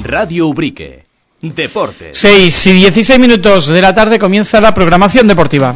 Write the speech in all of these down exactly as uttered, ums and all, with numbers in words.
Radio Ubrique. Deportes. seis y dieciséis minutos de la tarde comienza la programación deportiva.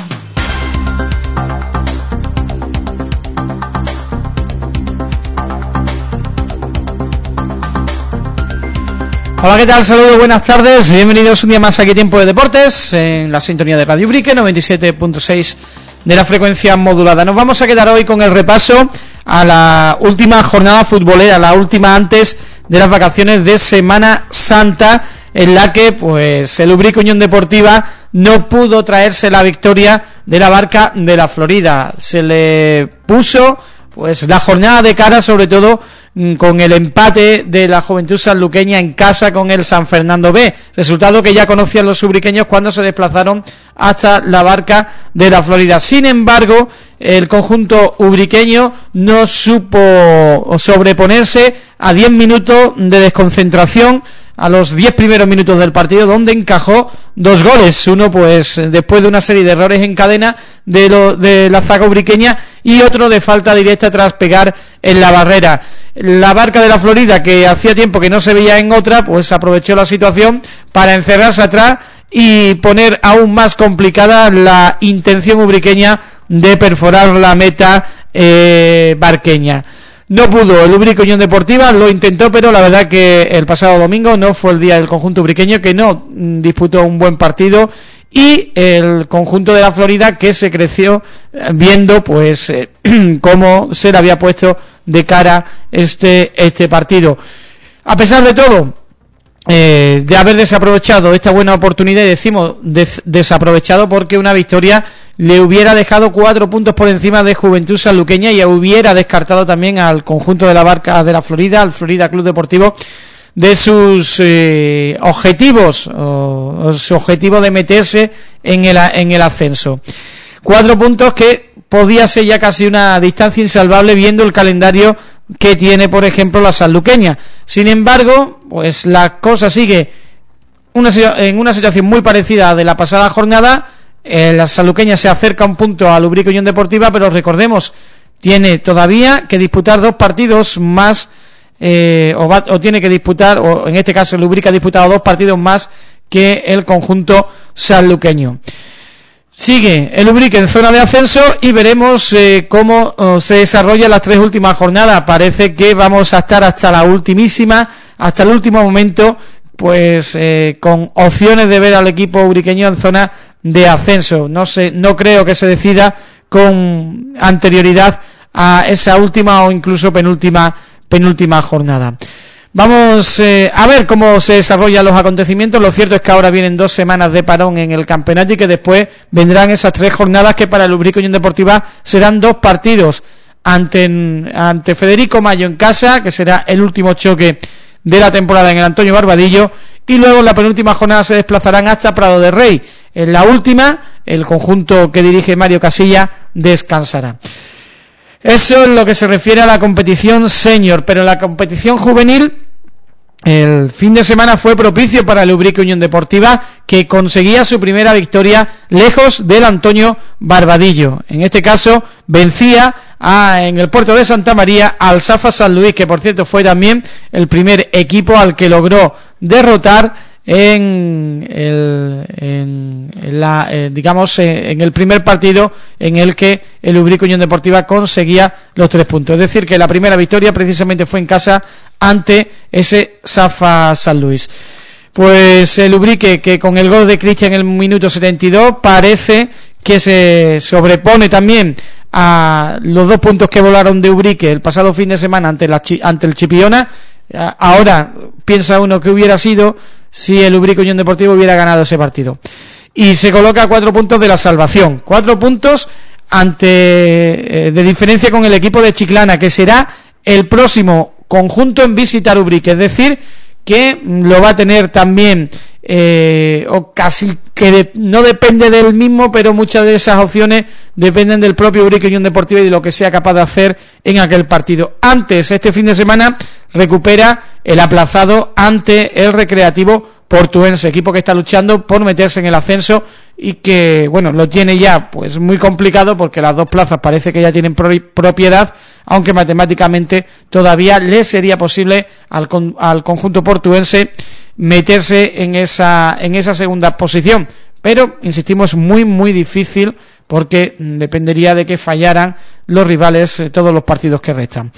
Hola, ¿qué tal? Saludos, buenas tardes, bienvenidos un día más aquí a Tiempo de Deportes, en la sintonía de Radio Ubrique, noventa y siete punto seis de la frecuencia modulada. Nos vamos a quedar hoy con el repaso a la última jornada futbolera, la última antes de las vacaciones de Semana Santa, en la que pues el Ubrique Unión Deportiva no pudo traerse la victoria de la Barca de la Florida. Se le puso pues la jornada de cara, sobre todo con el empate de la Juventud Sanluqueña en casa con el San Fernando B, resultado que ya conocían los ubriqueños cuando se desplazaron hasta la Barca de la Florida. Sin embargo, el conjunto ubriqueño no supo sobreponerse a diez minutos de desconcentración, a los diez primeros minutos del partido, donde encajó dos goles, uno pues después de una serie de errores en cadena de, lo, de la zaga ubriqueña y otro de falta directa tras pegar en la barrera. La Barca de la Florida, que hacía tiempo que no se veía en otra, pues aprovechó la situación para encerrarse atrás y poner aún más complicada la intención ubriqueña de perforar la meta eh, barqueña. No pudo el Ubrique Unión Deportiva, lo intentó, pero la verdad que el pasado domingo no fue el día del conjunto ubriqueño, que no disputó un buen partido, y el conjunto de la Florida, que se creció viendo pues eh, cómo se le había puesto de cara este este partido. A pesar de todo, eh, de haber desaprovechado esta buena oportunidad, y decimos des- desaprovechado porque una victoria le hubiera dejado cuatro puntos por encima de Juventud Sanluqueña y hubiera descartado también al conjunto de la Barca de la Florida, al Florida Club Deportivo, de sus eh, objetivos, o, o su objetivo de meterse en el, en el ascenso. Cuatro puntos que podía ser ya casi una distancia insalvable viendo el calendario que tiene, por ejemplo, la sanluqueña. Sin embargo, pues la cosa sigue una, en una situación muy parecida a de la pasada jornada. Eh, la sanluqueña se acerca un punto al Ubrique Unión Deportiva, pero recordemos, tiene todavía que disputar dos partidos más, eh, o, va, o tiene que disputar, o en este caso el Ubrique ha disputado dos partidos más que el conjunto sanluqueño. Sigue el Ubrique en zona de ascenso y veremos eh, cómo oh, se desarrollan las tres últimas jornadas. Parece que vamos a estar hasta la ultimísima, hasta el último momento, pues eh, con opciones de ver al equipo ubriqueño en zona de ascenso. No sé, no creo que se decida con anterioridad a esa última o incluso penúltima penúltima jornada. Vamos eh, a ver cómo se desarrollan los acontecimientos. Lo cierto es que ahora vienen dos semanas de parón en el campeonato y que después vendrán esas tres jornadas que para el Ubrique Unión Deportiva serán dos partidos ante, ante Federico Mayo en casa, que será el último choque de la temporada en el Antonio Barbadillo, y luego en la penúltima jornada se desplazarán hasta Prado de Rey. En la última, el conjunto que dirige Mario Casilla descansará. Eso es lo que se refiere a la competición senior, pero en la competición juvenil el fin de semana fue propicio para el Ubrique Unión Deportiva, que conseguía su primera victoria lejos del Antonio Barbadillo. En este caso vencía a, en el puerto de Santa María al Safa San Luis, que por cierto fue también el primer equipo al que logró derrotar en el en la eh, digamos eh, en el primer partido en el que el Ubrique Unión Deportiva conseguía los tres puntos. Es decir, que la primera victoria precisamente fue en casa ante ese Safa San Luis. Pues el Ubrique, que con el gol de Cristian en el minuto setenta y dos parece que se sobrepone también a los dos puntos que volaron de Ubrique el pasado fin de semana ante la ante el Chipiona. Ahora piensa uno que hubiera sido si el Ubrique Unión Deportivo hubiera ganado ese partido, y se coloca a cuatro puntos de la salvación, cuatro puntos ante eh, de diferencia con el equipo de Chiclana, que será el próximo conjunto en visitar Ubrique. Es decir, que lo va a tener también eh, o casi que de, no depende del mismo, pero muchas de esas opciones dependen del propio Ubrique Unión Deportiva y de lo que sea capaz de hacer en aquel partido. Antes, este fin de semana recupera el aplazado ante el Recreativo Portuense, equipo que está luchando por meterse en el ascenso y que, bueno, lo tiene ya pues muy complicado porque las dos plazas parece que ya tienen pro- propiedad, aunque matemáticamente todavía le sería posible al, con, al conjunto portuense meterse en esa en esa segunda posición, pero insistimos, muy muy difícil porque dependería de que fallaran los rivales eh, todos los partidos que restan.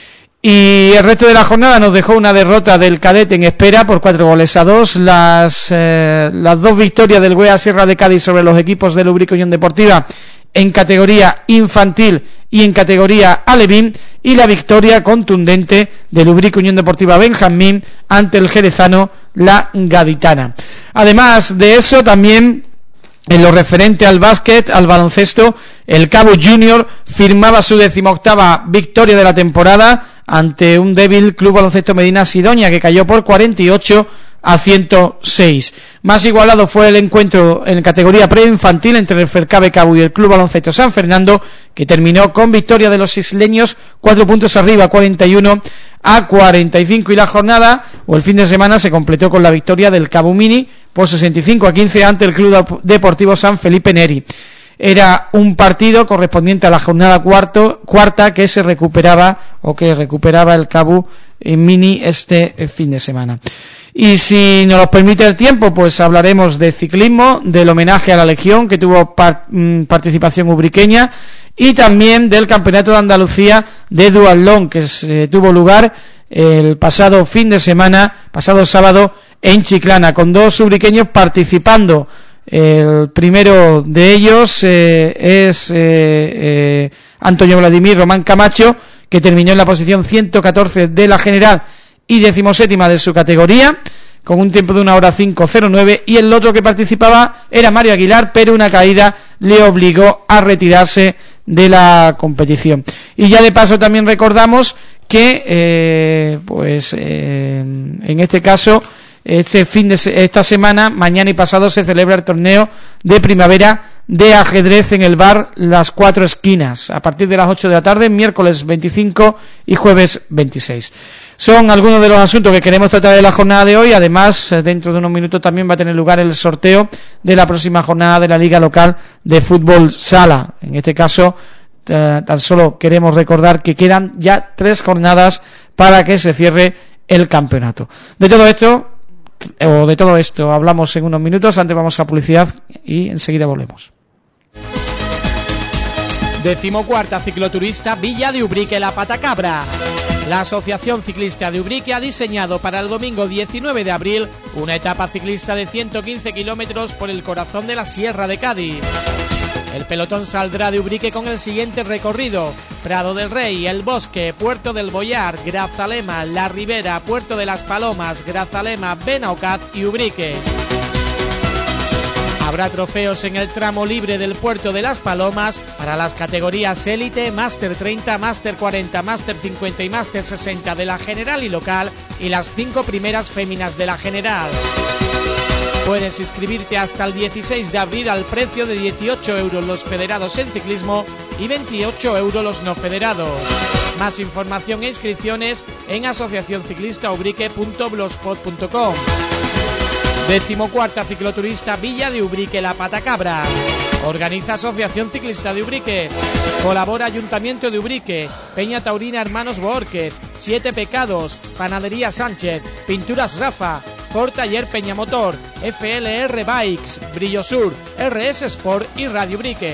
Y el resto de la jornada nos dejó una derrota del Cadete en Espera por cuatro goles a dos, las eh, las dos victorias del Güea Sierra de Cádiz sobre los equipos de Ubrique Unión Deportiva en categoría infantil y en categoría alevín, y la victoria contundente del Ubrique Unión Deportiva Benjamín ante el jerezano La Gaditana. Además de eso, también en lo referente al básquet, al baloncesto, el Cabo Junior firmaba su decimoctava victoria de la temporada ante un débil Club Baloncesto Medina Sidonia, que cayó por cuarenta y ocho a ciento seis. Más igualado fue el encuentro en categoría preinfantil entre el Fercabe Cabo y el Club Baloncesto San Fernando, que terminó con victoria de los isleños, cuatro puntos arriba, cuarenta y uno a cuarenta y cinco, y la jornada o el fin de semana se completó con la victoria del Cabo Mini por sesenta y cinco a quince ante el Club Deportivo San Felipe Neri. Era un partido correspondiente a la jornada cuarto, cuarta que se recuperaba o que recuperaba el Cabo Mini este fin de semana. Y si nos lo permite el tiempo, pues hablaremos de ciclismo, del homenaje a la Legión que tuvo par- participación ubriqueña, y también del Campeonato de Andalucía de Duatlón que se tuvo lugar el pasado fin de semana, pasado sábado, en Chiclana, con dos ubriqueños participando. El primero de ellos eh, es eh, eh, Antonio Vladimir Román Camacho, que terminó en la posición ciento catorce de la general y decimoséptima de su categoría, con un tiempo de una hora cinco cero nueve, y el otro que participaba era Mario Aguilar, pero una caída le obligó a retirarse de la competición. Y ya de paso también recordamos que eh, pues eh, en este caso este fin de se- esta semana, mañana y pasado, se celebra el torneo de primavera de ajedrez en el bar Las Cuatro Esquinas, a partir de las ocho de la tarde, miércoles veinticinco y jueves veintiséis. Son algunos de los asuntos que queremos tratar de la jornada de hoy. Además, dentro de unos minutos también va a tener lugar el sorteo de la próxima jornada de la Liga Local de Fútbol Sala. En este caso, eh, tan solo queremos recordar que quedan ya tres jornadas para que se cierre el campeonato. De todo esto, o de todo esto hablamos en unos minutos. Antes vamos a publicidad y enseguida volvemos. Decimocuarta cicloturista Villa de Ubrique La Patacabra. La Asociación Ciclista de Ubrique ha diseñado para el domingo diecinueve de abril una etapa ciclista de ciento quince kilómetros por el corazón de la Sierra de Cádiz. El pelotón saldrá de Ubrique con el siguiente recorrido: Prado del Rey, El Bosque, Puerto del Boyar, Grazalema, La Ribera, Puerto de las Palomas, Grazalema, Benaocaz y Ubrique. Habrá trofeos en el tramo libre del Puerto de las Palomas para las categorías Élite, Máster treinta, Máster cuarenta, Máster cincuenta y Máster sesenta de la general y local, y las cinco primeras féminas de la general. Puedes inscribirte hasta el dieciséis de abril al precio de dieciocho euros los federados en ciclismo y veintiocho euros los no federados. Más información e inscripciones en asociación ciclista ubrique punto blogspot punto com. Decimocuarta cicloturista Villa de Ubrique La Patacabra. Organiza Asociación Ciclista de Ubrique. Colabora Ayuntamiento de Ubrique, Peña Taurina Hermanos Boórquez, Siete Pecados, Panadería Sánchez, Pinturas Rafa, Ford Taller Peñamotor, F L R Bikes, Brillo Sur, R S Sport y Radio Ubrique.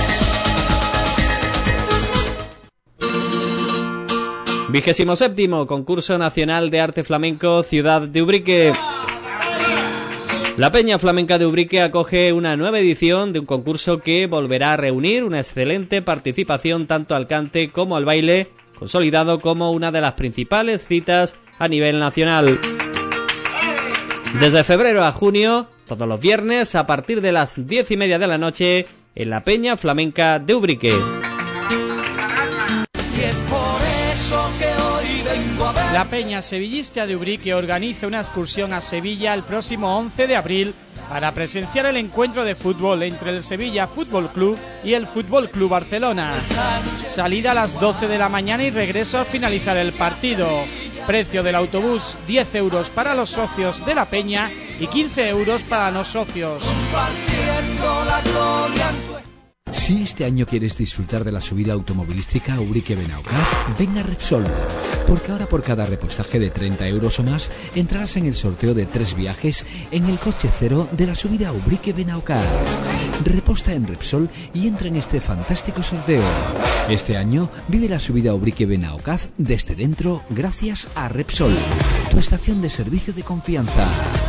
Vigésimo séptimo Concurso Nacional de Arte Flamenco Ciudad de Ubrique. La Peña Flamenca de Ubrique acoge una nueva edición de un concurso que volverá a reunir una excelente participación tanto al cante como al baile, consolidado como una de las principales citas a nivel nacional. Desde febrero a junio, todos los viernes a partir de las diez y media de la noche, en la Peña Flamenca de Ubrique. La Peña Sevillista de Ubrique organiza una excursión a Sevilla el próximo once de abril para presenciar el encuentro de fútbol entre el Sevilla Fútbol Club y el Fútbol Club Barcelona. Salida a las doce de la mañana y regreso al finalizar el partido. Precio del autobús diez euros para los socios de la Peña y quince euros para los socios. Si este año quieres disfrutar de la subida automovilística a Ubrique-Benaocaz, ven a Repsol, porque ahora por cada repostaje de treinta euros o más entrarás en el sorteo de tres viajes en el coche cero de la subida a Ubrique-Benaocaz. Reposta en Repsol y entra en este fantástico sorteo. Este año vive la subida a Ubrique-Benaocaz desde dentro gracias a Repsol, tu estación de servicio de confianza.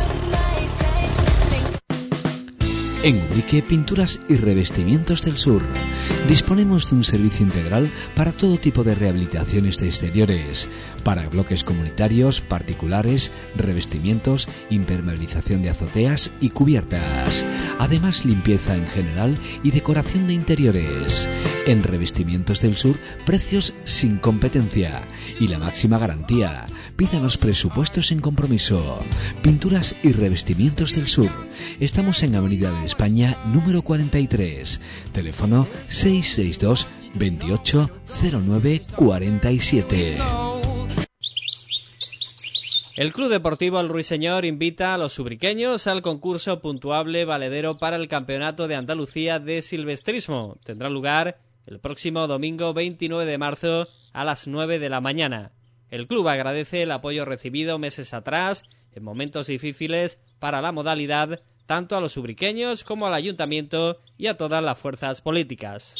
En Ubrique Pinturas y Revestimientos del Sur disponemos de un servicio integral para todo tipo de rehabilitaciones de exteriores, para bloques comunitarios, particulares, revestimientos, impermeabilización de azoteas y cubiertas. Además, limpieza en general y decoración de interiores. En Revestimientos del Sur, precios sin competencia y la máxima garantía. Pídanos presupuestos sin compromiso. Pinturas y Revestimientos del Sur. Estamos en Avenida de España número cuarenta y tres. Teléfono seis seis dos, veintiocho, cero nueve, cuarenta y siete. El Club Deportivo El Ruiseñor invita a los ubriqueños al concurso puntuable valedero para el Campeonato de Andalucía de Silvestrismo. Tendrá lugar el próximo domingo veintinueve de marzo a las nueve de la mañana. El club agradece el apoyo recibido meses atrás, en momentos difíciles para la modalidad, tanto a los ubriqueños como al ayuntamiento y a todas las fuerzas políticas.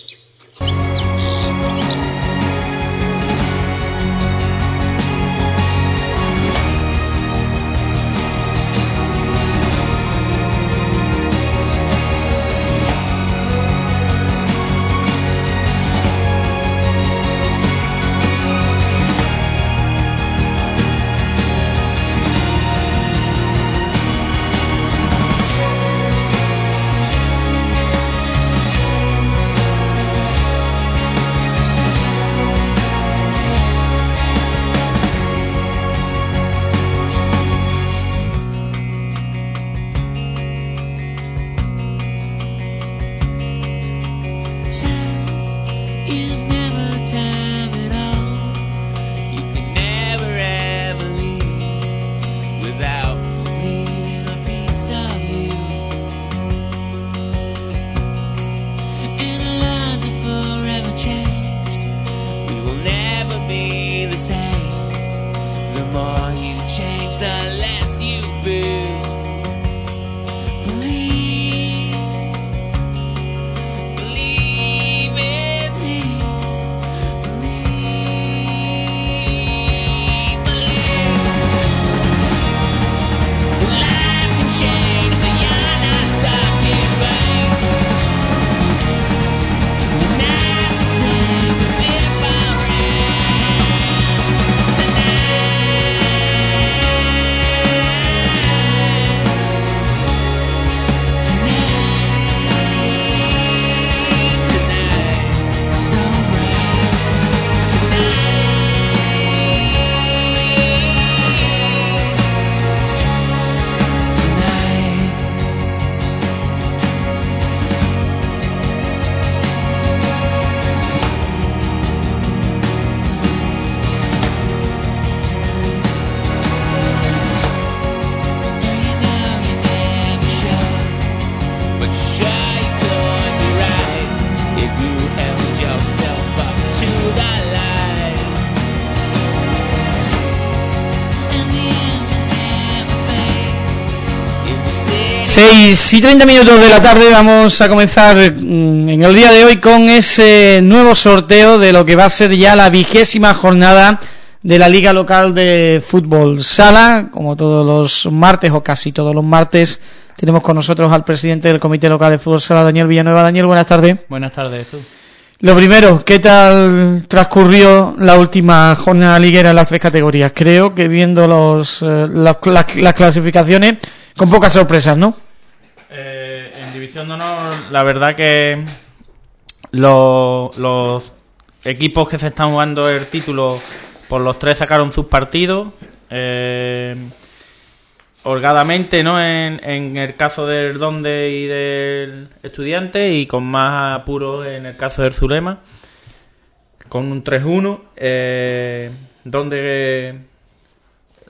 seis y treinta minutos de la tarde, vamos a comenzar en el día de hoy con ese nuevo sorteo de lo que va a ser ya la vigésima jornada de la Liga Local de Fútbol Sala. Como todos los martes, o casi todos los martes, tenemos con nosotros al presidente del Comité Local de Fútbol Sala, Daniel Villanueva. Daniel, buenas tardes. Buenas tardes, tú. Lo primero, ¿qué tal transcurrió la última jornada liguera en las tres categorías? Creo que viendo los eh, las, las, las clasificaciones, con pocas sorpresas, ¿no? Eh, en División de Honor, la verdad que los, los equipos que se están jugando el título, por los tres sacaron sus partidos. Eh, holgadamente, ¿no? En, en el caso del Donde y del Estudiante, y con más apuro en el caso del Zulema, con un tres uno. Eh, Donde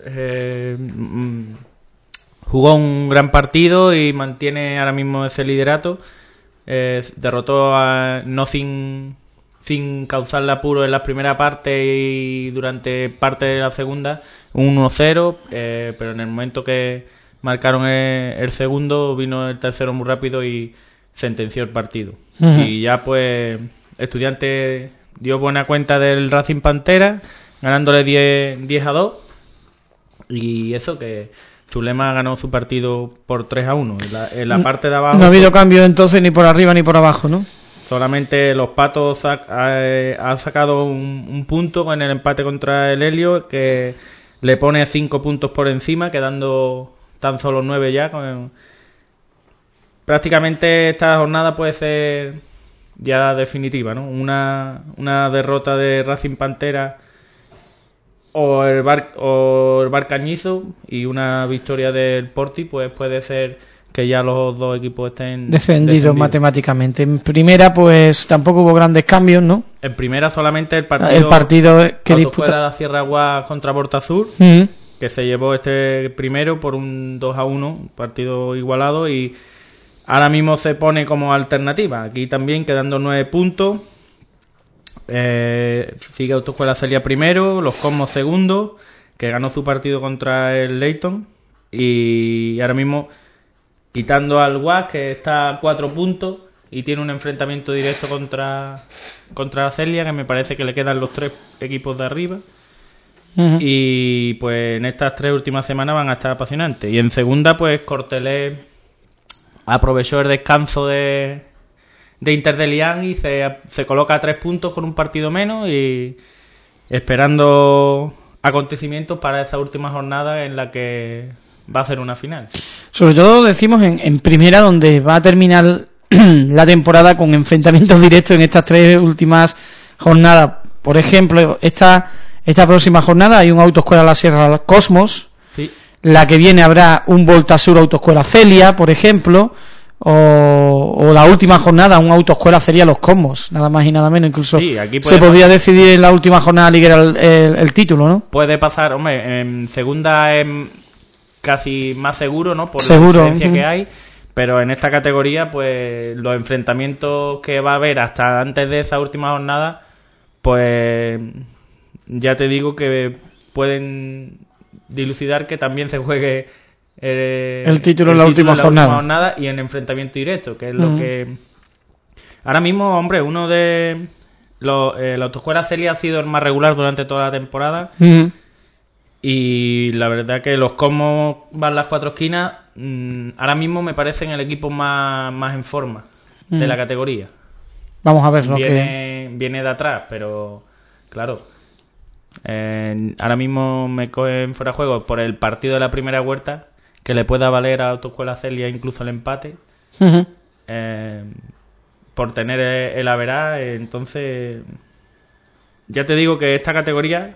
eh, mm, jugó un gran partido y mantiene ahora mismo ese liderato. Eh, derrotó a no sin, sin causarle apuro en la primera parte y durante parte de la segunda un uno cero, eh, pero en el momento que marcaron el, el segundo vino el tercero muy rápido y sentenció el partido. Uh-huh. Y ya pues Estudiantes dio buena cuenta del Racing Pantera, ganándole diez a dos, y eso que Zulema ganó su partido por tres a uno. En la, en la parte de abajo... No ha habido cambio entonces ni por arriba ni por abajo, ¿no? Solamente los Patos ha, ha, ha sacado un, un punto en el empate contra el Helio, que le pone cinco puntos por encima, quedando tan solo nueve ya. Prácticamente esta jornada puede ser ya definitiva, ¿no? Una, una derrota de Racing Pantera o el Bar, o el Bar Cañizo y una victoria del Porti, pues puede ser que ya los dos equipos estén defendidos, defendidos matemáticamente. En primera pues tampoco hubo grandes cambios, ¿no? En primera solamente el partido, el partido que disputa la Sierra Agua contra Bortasur, uh-huh. que se llevó este primero por un dos a uno, un partido igualado, y ahora mismo se pone como alternativa. Aquí también quedando nueve puntos. Eh, sigue Autoescuela Celia primero, Los Cosmos segundo, que ganó su partido contra el Leyton, y ahora mismo quitando al U A S, que está a cuatro puntos y tiene un enfrentamiento directo contra contra la Celia, que me parece que le quedan los tres equipos de arriba. Uh-huh. Y pues en estas tres últimas semanas van a estar apasionantes. Y en segunda pues Cortelé aprovechó el descanso de de Inter de Lián y se, se coloca a tres puntos con un partido menos y esperando acontecimientos para esa última jornada en la que va a ser una final. Sobre todo decimos en, en primera, donde va a terminar la temporada con enfrentamientos directos en estas tres últimas jornadas. Por ejemplo, esta esta próxima jornada hay un Autoescuela La Sierra Cosmos. Sí. La que viene habrá un Voltasur Autoescuela Celia, por ejemplo. O, o la última jornada, un Autoescuela Celia Los Cosmos, nada más y nada menos. Incluso sí, aquí se podría pasar. decidir en la última jornada liguera el, el, el título, ¿no? Puede pasar, hombre, en segunda es casi más seguro, ¿no? Por seguro. la diferencia uh-huh. que hay, pero en esta categoría, pues los enfrentamientos que va a haber hasta antes de esa última jornada, pues ya te digo que pueden dilucidar que también se juegue Eh, el título el en la, título última, en la jornada. última jornada y en enfrentamiento directo, que es uh-huh. lo que ahora mismo, hombre, uno de los eh, la Autoescuela Celia ha sido el más regular durante toda la temporada. Uh-huh. Y la verdad que los Cosmos van las cuatro esquinas, mmm, ahora mismo me parecen el equipo más, más en forma uh-huh. de la categoría. Vamos a ver lo viene, que viene de atrás, pero claro, eh, ahora mismo me cogen fuera de juego por el partido de la primera vuelta, que le pueda valer a Autoescuela Celia incluso el empate, uh-huh. eh, por tener el averá. Entonces ya te digo que esta categoría,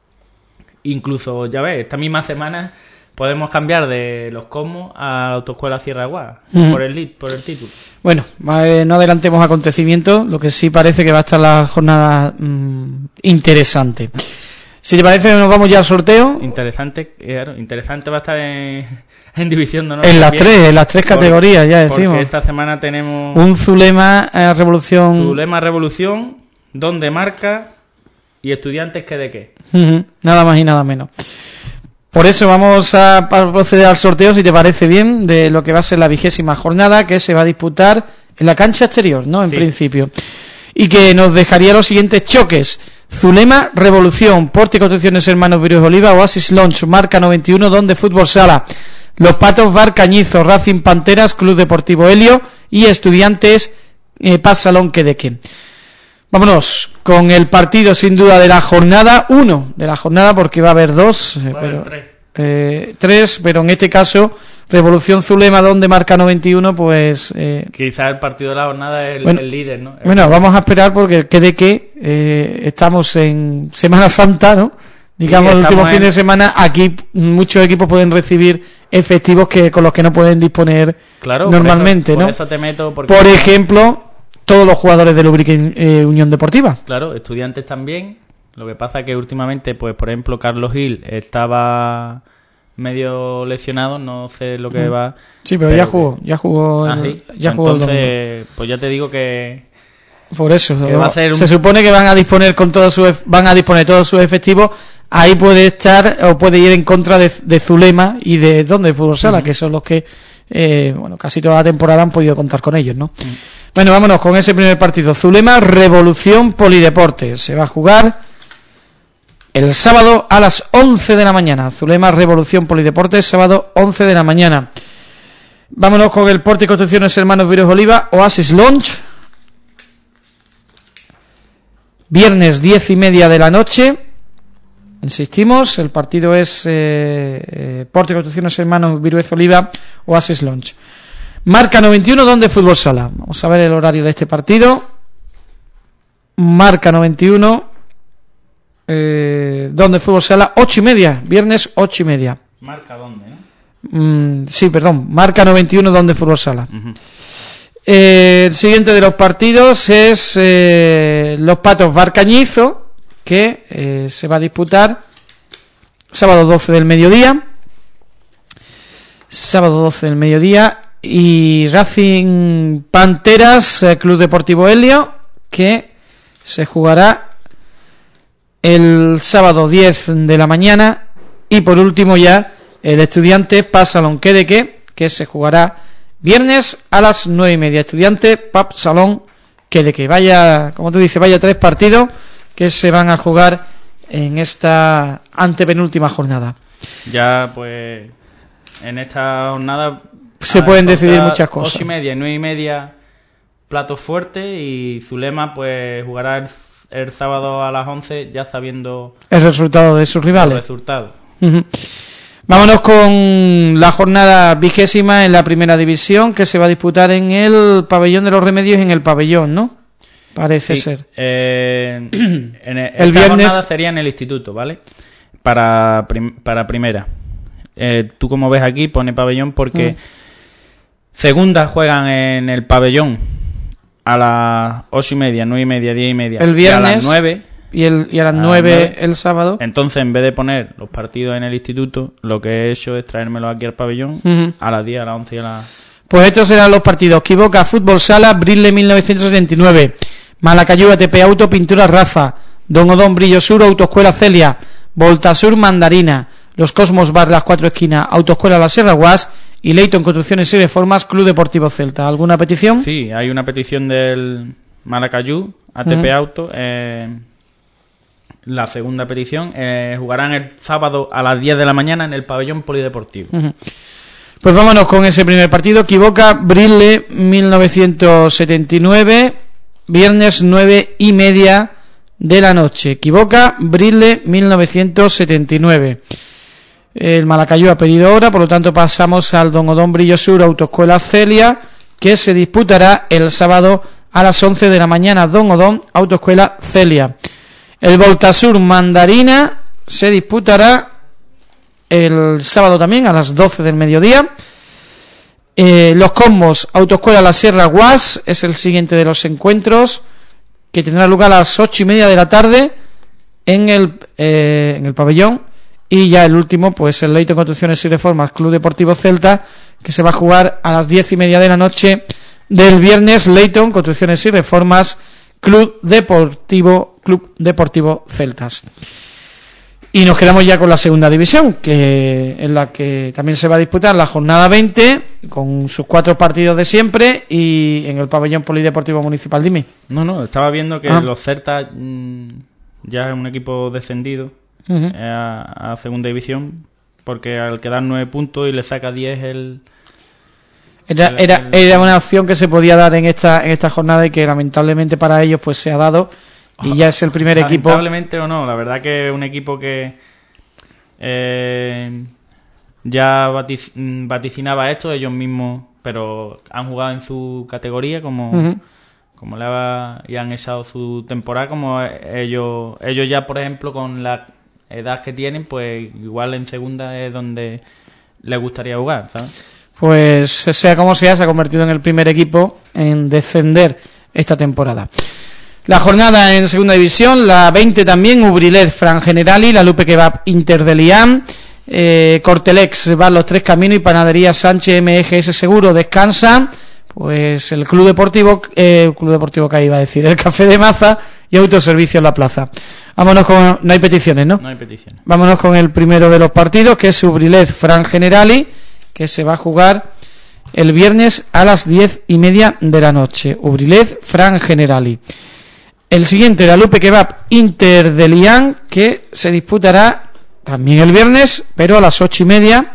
incluso ya ves, esta misma semana podemos cambiar de Los Cosmos a la Autoescuela Sierra Agua uh-huh. por el lead, por el título. Bueno, eh, no adelantemos acontecimientos, lo que sí parece que va a estar la jornada mmm, interesante. Si te parece, nos vamos ya al sorteo. Interesante, claro, interesante va a estar en, en División de Honor. En las también, tres, en las tres por, categorías, ya decimos. Porque esta semana tenemos un Zulema eh, Revolución. Zulema Revolución, donde marca y Estudiantes que de qué. Uh-huh. Nada más y nada menos. Por eso vamos a proceder al sorteo, si te parece bien, de lo que va a ser la vigésima jornada, que se va a disputar en la cancha exterior, ¿no? En sí. principio. Y que nos dejaría los siguientes choques: Zulema Revolución, Porti Construcciones Hermanos Virus Oliva, Oasis Launch, Marca noventa y uno, Donde Fútbol Sala, Los Patos Bar Cañizo, Racing Panteras, Club Deportivo Helio y Estudiantes eh, Paz Salón Quedeque. Vámonos con el partido sin duda de la jornada uno, de la jornada, porque va a haber dos, eh, pero, tres. Eh, tres, pero en este caso Revolución Zulema, donde Marca noventa y uno, pues eh, quizás el partido de la jornada es el, bueno, el líder, ¿no? El bueno, vamos a esperar porque quede que eh, estamos en Semana Santa, ¿no? Digamos, sí, el último fin en... de semana. Aquí muchos equipos pueden recibir efectivos que con los que no pueden disponer claro, normalmente, por eso, ¿no? Por eso te meto porque... Por ejemplo, todos los jugadores de Lubrique eh, Unión Deportiva. Claro, Estudiantes también. Lo que pasa es que últimamente, pues por ejemplo, Carlos Gil estaba medio lesionado, no sé lo que va. Sí, pero, pero ya jugó, ya jugó, ¿Ah, el, sí? ya Entonces, jugó el domingo. Pues ya te digo que por eso que va a hacer un... se supone que van a disponer con todo su van a disponer todos sus efectivos. Ahí puede estar o puede ir en contra de, de Zulema y de Don de Fútbol Sala, uh-huh. que son los que eh, bueno, casi toda la temporada han podido contar con ellos, ¿no? Uh-huh. Bueno, vámonos con ese primer partido. Zulema Revolución Polideportes. Se va a jugar el sábado a las once de la mañana. Zulema Revolución Polideportes, sábado once de la mañana. Vámonos con el Porte y Construcciones Hermanos Virus Oliva, Oasis Lounge. Viernes diez y media de la noche. Insistimos, el partido es eh, eh, Porte y Construcciones Hermanos Virus Oliva, Oasis Lounge. Marca noventa y uno, Don de Fútbol Sala. Vamos a ver el horario de este partido. Marca noventa y uno, eh, Don de Fútbol Sala, ocho y media, viernes ocho y media. ¿Marca dónde, no? Mm, sí, perdón, marca noventa y uno, Don de Fútbol Sala. Uh-huh. Eh, el siguiente de los partidos es eh, Los Patos Barcañizo, que eh, se va a disputar sábado doce del mediodía. Sábado doce del mediodía. Y Racing Panteras, eh, Club Deportivo Helio, que se jugará el sábado diez de la mañana. Y por último ya el Estudiante Pasalón Quedeque, que se jugará viernes a las nueve y media. Estudiante Pap Salón Quedeque. Vaya, como tú dices, vaya tres partidos que se van a jugar en esta antepenúltima jornada. Ya pues en esta jornada se pueden decidir muchas cosas. Ocho y media y nueve y media platos fuertes, y Zulema pues jugará el, el sábado a las once, ya sabiendo el resultado de sus rivales. El resultado. Uh-huh. Vámonos con la jornada vigésima en la primera división, que se va a disputar en el pabellón de los Remedios, en el pabellón, ¿no? Parece sí, ser. Eh, en el, el esta viernes jornada sería en el instituto, ¿vale? Para, prim, para primera. Eh, tú como ves aquí pone pabellón porque uh. segunda juegan en el pabellón a las ocho y media, nueve y media, diez y media. El viernes. Y a las nueve. Y, el, y a las nueve el sábado. Entonces, en vez de poner los partidos en el instituto, lo que he hecho es traérmelos aquí al pabellón uh-huh. a las diez, a las once y a las... Pues estos serán los partidos. Quivoca Fútbol Sala, Brile mil novecientos setenta y nueve. Malacayú A T P Auto, Pintura Rafa. Don Odón Brillo Sur, Autoescuela Celia. Voltasur Mandarina. Los Cosmos Bar Las Cuatro Esquinas, Autoescuela La Serra Guas. Y Leighton Construcciones y Reformas, Club Deportivo Celta. ¿Alguna petición? Sí, hay una petición del Malacayú A T P uh-huh. Auto. Eh, la segunda petición. Eh, jugarán el sábado a las diez de la mañana en el pabellón polideportivo. Uh-huh. Pues vámonos con ese primer partido. Equivoca Brile mil novecientos setenta y nueve, viernes nueve y media de la noche. Equivoca Brile mil novecientos setenta y nueve. El Malacayú ha pedido hora, por lo tanto pasamos al Don Odón Brillo Sur, Autoescuela Celia, que se disputará el sábado a las once de la mañana. Don Odón, Autoescuela Celia. El Voltasur Mandarina se disputará el sábado también a las doce del mediodía. Eh, los Cosmos Autoescuela La Sierra Guas es el siguiente de los encuentros, que tendrá lugar a las ocho y media de la tarde en el eh, en el pabellón. Y ya el último, pues el Leighton Construcciones y Reformas, Club Deportivo Celta, que se va a jugar a las diez y media de la noche del viernes. Leighton Construcciones y Reformas, Club Deportivo Club Deportivo Celtas. Y nos quedamos ya con la segunda división, que en la que también se va a disputar la jornada veinte, con sus cuatro partidos de siempre, y en el pabellón polideportivo municipal. Dime. No, no, estaba viendo que ah. los Celtas mmm, ya es un equipo descendido uh-huh. eh, a, a segunda división, porque al quedar nueve puntos y le saca diez el... Era, el, era, el... era una opción que se podía dar en esta en esta jornada y que lamentablemente para ellos pues se ha dado. Y ya es el primer equipo. Lamentablemente o no, la verdad que es un equipo que eh, ya vatic- vaticinaba esto ellos mismos, pero han jugado en su categoría como, uh-huh. como le ha, y han echado su temporada como ellos ellos ya, por ejemplo, con la edad que tienen, pues igual en segunda es donde les gustaría jugar, ¿sabes? Pues sea como sea, se ha convertido en el primer equipo en descender esta temporada. La jornada en segunda división, la veinte también, Ubrilet, Fran Generali, la Lupe Kebab, Inter de Lián, eh, Cortelex, van Los Tres Caminos y Panadería Sánchez, M G S Seguro descansan, pues el Club Deportivo, eh, Club Deportivo que iba a decir, el Café de Maza y Autoservicio en la Plaza. Vámonos con, no hay peticiones, ¿no? No hay peticiones. Vámonos con el primero de los partidos, que es Ubrilet, Fran Generali, que se va a jugar el viernes a las diez y media de la noche. Ubrilet, Fran Generali. El siguiente, la Lupe Kebab, Inter de Lián, que se disputará también el viernes, pero a las ocho y media.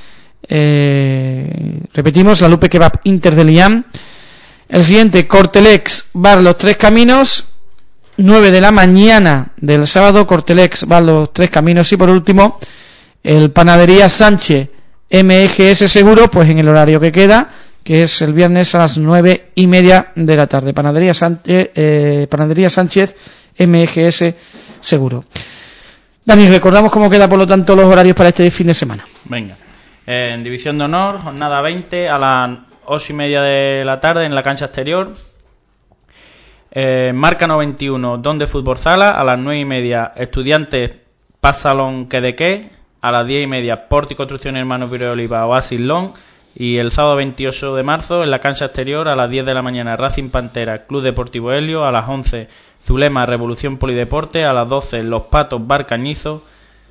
Eh, repetimos, la Lupe Kebab, Inter de Lián. El siguiente, Cortelex, Bar Los Tres Caminos, nueve de la mañana del sábado, Cortelex, Bar Los Tres Caminos. Y por último, el Panadería Sánchez, M G S Seguro, pues en el horario que queda, que es el viernes a las nueve y media de la tarde. Panadería Sánchez, eh, Panadería Sánchez, M G S Seguro. Dani, recordamos cómo queda, por lo tanto, los horarios para este fin de semana. Venga. Eh, en División de Honor, jornada veinte, a las ocho y media de la tarde en la cancha exterior. Eh, Marca noventa y uno, Don de Fútbol Sala, a las nueve y media, Estudiantes Paz Salón Quedequé, a las diez y media, Porti Construcción Hermanos Virrey Oliva, Oasis Long. Y el sábado veintiocho de marzo, en la cancha exterior, a las diez de la mañana, Racing Pantera, Club Deportivo Helio, a las once, Zulema, Revolución Polideporte, a las doce, Los Patos, Bar Cañizo.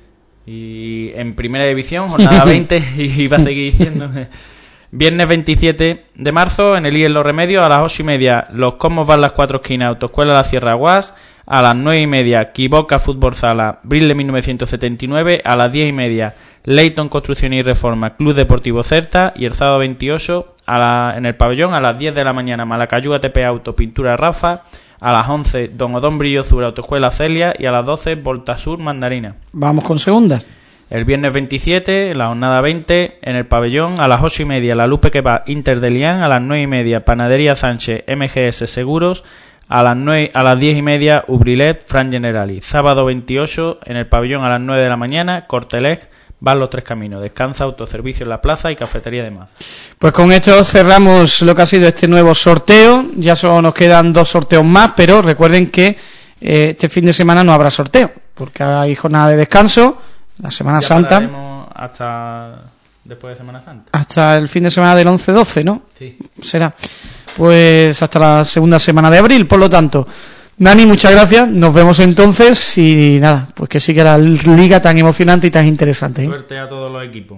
Y en primera división, jornada veinte, y va a seguir diciendo. Viernes veintisiete de marzo, en el I E Los Remedios, a las ocho y media, Los Cosmos Bar Las Cuatro Esquinas, Autoescuela La Sierra Guas. A las nueve y media, Quiboca Fútbol Sala, Brile mil novecientos setenta y nueve. A las diez y media, Leighton Construcción y Reforma, Club Deportivo Certa. Y el sábado veintiocho, a la, en el pabellón, a las diez de la mañana, Malacayú A T P Auto, Pintura Rafa. A las once, Don Odón Brillo Sur, Autoescuela Celia. Y a las doce, Voltasur Mandarina. Vamos con segunda. El viernes veintisiete, la jornada veinte, en el pabellón, a las ocho y media, la Lupe Kebab, Inter de Lián. A las nueve y media, Panadería Sánchez, M G S Seguros. A las nueve, a las diez y media, Ubrilet, Fran Generali. Sábado veintiocho, en el pabellón, a las nueve de la mañana, Cortelec, Van Los Tres Caminos. Descansa, Autoservicio en la Plaza y Cafetería de Maza. Pues con esto cerramos lo que ha sido este nuevo sorteo. Ya solo nos quedan dos sorteos más, pero recuerden que eh, este fin de semana no habrá sorteo, porque hay jornada de descanso, la Semana ya Santa. Hasta después de Semana Santa. Hasta el fin de semana del once doce, ¿no? Sí. Será. Pues hasta la segunda semana de abril, por lo tanto. Dani, muchas gracias, nos vemos entonces y nada, pues que siga la liga tan emocionante y tan interesante, ¿eh? Suerte a todos los equipos.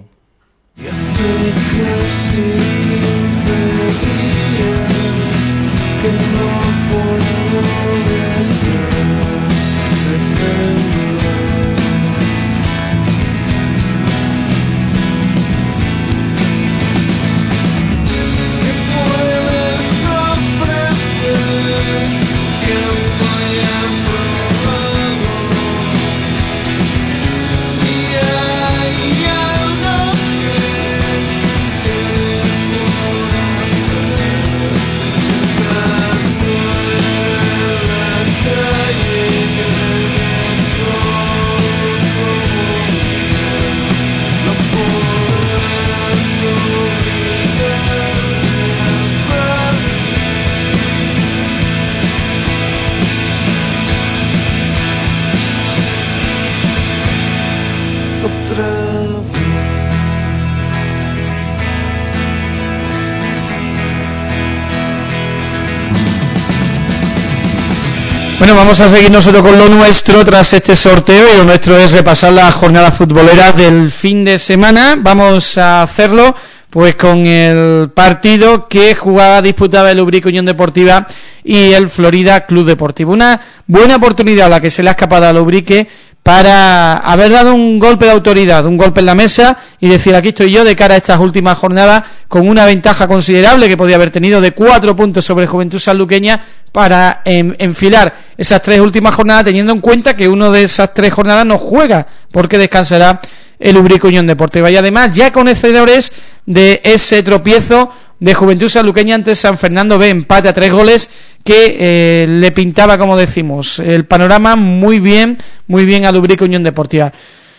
Bueno, vamos a seguir nosotros con lo nuestro tras este sorteo, y lo nuestro es repasar la jornada futbolera del fin de semana. Vamos a hacerlo pues con el partido que jugaba, disputaba el Ubrique Unión Deportiva y el Florida Club Deportivo. Una buena oportunidad la que se le ha escapado al Ubrique para haber dado un golpe de autoridad, un golpe en la mesa y decir: aquí estoy yo de cara a estas últimas jornadas, con una ventaja considerable que podía haber tenido de cuatro puntos sobre Juventud Sanluqueña, para en, enfilar esas tres últimas jornadas, teniendo en cuenta que uno de esas tres jornadas no juega porque descansará el Ubrique Unión Deportiva. Y además ya conocedores de ese tropiezo de Juventud Sanluqueña ante San Fernando B, empate a tres goles que eh, le pintaba, como decimos, el panorama muy bien, muy bien al Ubrique Unión Deportiva.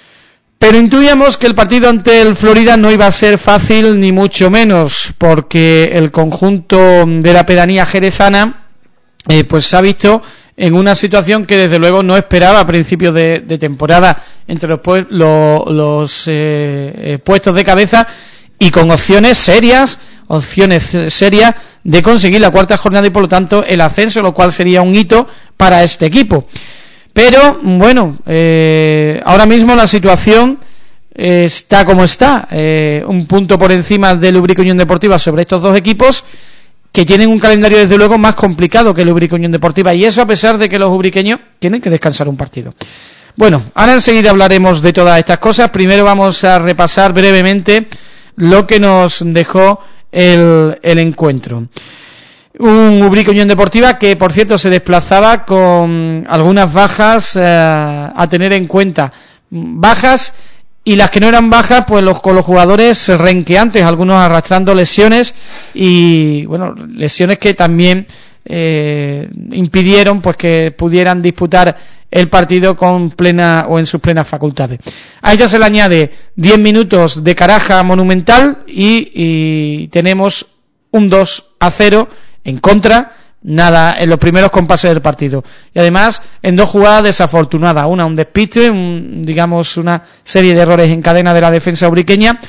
Pero intuíamos que el partido ante el Florida no iba a ser fácil, ni mucho menos, porque el conjunto de la pedanía jerezana eh, pues se ha visto en una situación que desde luego no esperaba a principios de, de temporada entre los, los, los eh, eh, puestos de cabeza, y con opciones serias, opciones serias de conseguir la cuarta jornada y por lo tanto el ascenso, lo cual sería un hito para este equipo. Pero bueno, eh, ahora mismo la situación eh, está como está, eh, un punto por encima del Ubrique Unión Deportiva sobre estos dos equipos, que tienen un calendario desde luego más complicado que el Ubrique Unión Deportiva, y eso a pesar de que los ubriqueños tienen que descansar un partido. Bueno, ahora enseguida hablaremos de todas estas cosas. Primero vamos a repasar brevemente lo que nos dejó el, el encuentro. Un Ubrique Unión Deportiva que, por cierto, se desplazaba con algunas bajas eh, a tener en cuenta. Bajas, y las que no eran bajas, pues los, con los jugadores renqueantes, algunos arrastrando lesiones, y bueno, lesiones que también eh, impidieron pues que pudieran disputar el partido con plena o en sus plenas facultades. A ello se le añade diez minutos de caraja monumental y, y tenemos un dos a cero en contra, nada en los primeros compases del partido, y además en dos jugadas desafortunadas, una un despiste, un, digamos una serie de errores en cadena de la defensa ubriqueña,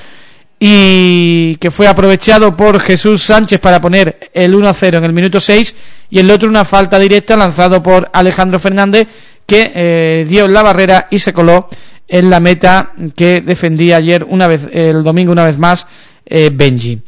y que fue aprovechado por Jesús Sánchez para poner el uno a cero en el minuto seis, y el otro una falta directa lanzado por Alejandro Fernández, que eh, dio en la barrera y se coló en la meta que defendía ayer una vez, el domingo una vez más, eh, Benji.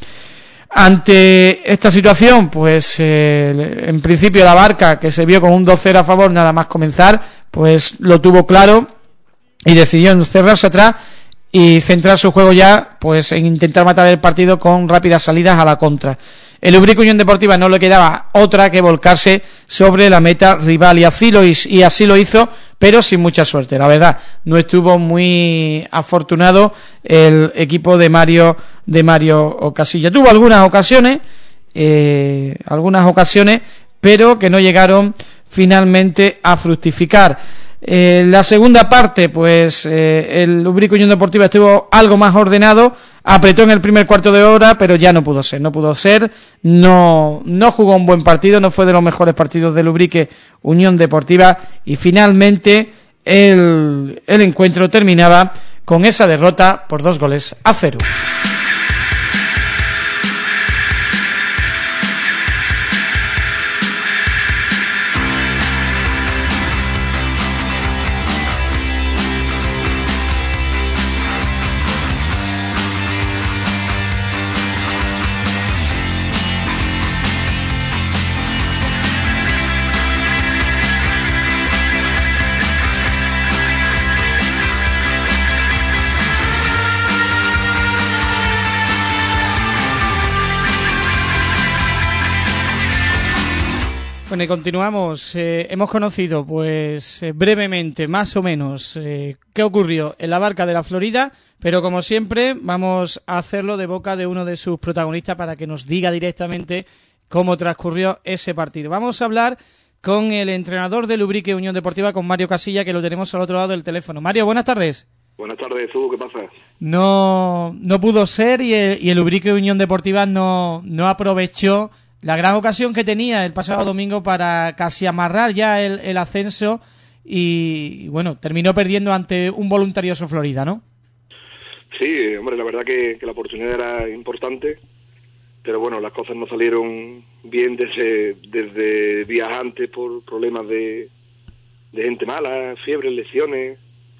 Ante esta situación, pues eh, en principio la Barca, que se vio con un dos cero a favor nada más comenzar, pues lo tuvo claro y decidió encerrarse atrás y centrar su juego ya pues en intentar matar el partido con rápidas salidas a la contra. El Ubrique Unión Deportiva no le quedaba otra que volcarse sobre la meta rival, y así lo hizo, y así lo hizo, pero sin mucha suerte. La verdad, no estuvo muy afortunado el equipo de Mario de Mario Casilla. Tuvo algunas ocasiones, eh, algunas ocasiones, pero que no llegaron finalmente a fructificar. Eh, la segunda parte, pues eh, el Ubrique Unión Deportiva estuvo algo más ordenado, apretó en el primer cuarto de hora, pero ya no pudo ser, no pudo ser, no, no jugó un buen partido, no fue de los mejores partidos del Ubrique Unión Deportiva, y finalmente el, el encuentro terminaba con esa derrota por dos goles a cero. Bueno, y continuamos. Eh, hemos conocido, pues, eh, brevemente, más o menos, eh, qué ocurrió en la Barca de la Florida, pero como siempre, vamos a hacerlo de boca de uno de sus protagonistas para que nos diga directamente cómo transcurrió ese partido. Vamos a hablar con el entrenador del Ubrique Unión Deportiva, con Mario Casilla, que lo tenemos al otro lado del teléfono. Mario, buenas tardes. Buenas tardes, Hugo, ¿qué pasa? No, no pudo ser, y el, y el Ubrique Unión Deportiva no, no aprovechó la gran ocasión que tenía el pasado domingo para casi amarrar ya el, el ascenso, y bueno, terminó perdiendo ante un voluntarioso Florida, ¿no? Sí, hombre, la verdad que, que la oportunidad era importante, pero bueno, las cosas no salieron bien desde, desde días antes por problemas de, de gente mala, fiebres, lesiones.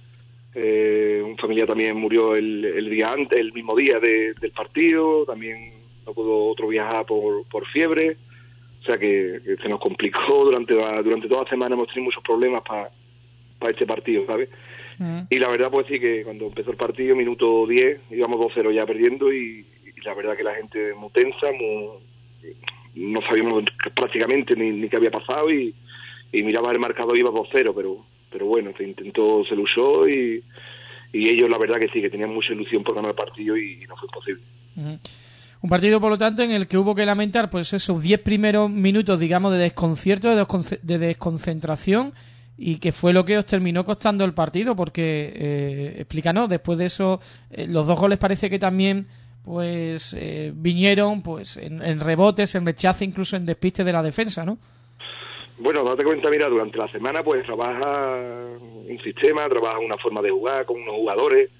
Eh, un familiar también murió el, el día antes, el mismo día de, del partido, también no pudo otro viajar por, por fiebre, o sea que, que se nos complicó durante la, durante toda la semana. Hemos tenido muchos problemas para para este partido, ¿sabes? Uh-huh. Y la verdad, pues sí, que cuando empezó el partido, minuto diez, íbamos dos cero ya perdiendo, y, y la verdad que la gente muy tensa, muy, no sabíamos prácticamente ni, ni qué había pasado, y, y miraba el marcador, iba dos cero, pero pero bueno, se intentó, se luchó, y, y ellos la verdad que sí, que tenían mucha ilusión por ganar el partido, y, y no fue posible. Uh-huh. Un partido, por lo tanto, en el que hubo que lamentar pues esos diez primeros minutos, digamos, de desconcierto, de, desconce- de desconcentración, y que fue lo que os terminó costando el partido, porque, eh, explícanos, después de eso, eh, los dos goles parece que también pues eh, vinieron pues en, en rebotes, en rechace, incluso en despiste de la defensa, ¿no? Bueno, date cuenta, mira, durante la semana pues trabaja un sistema, trabaja una forma de jugar con unos jugadores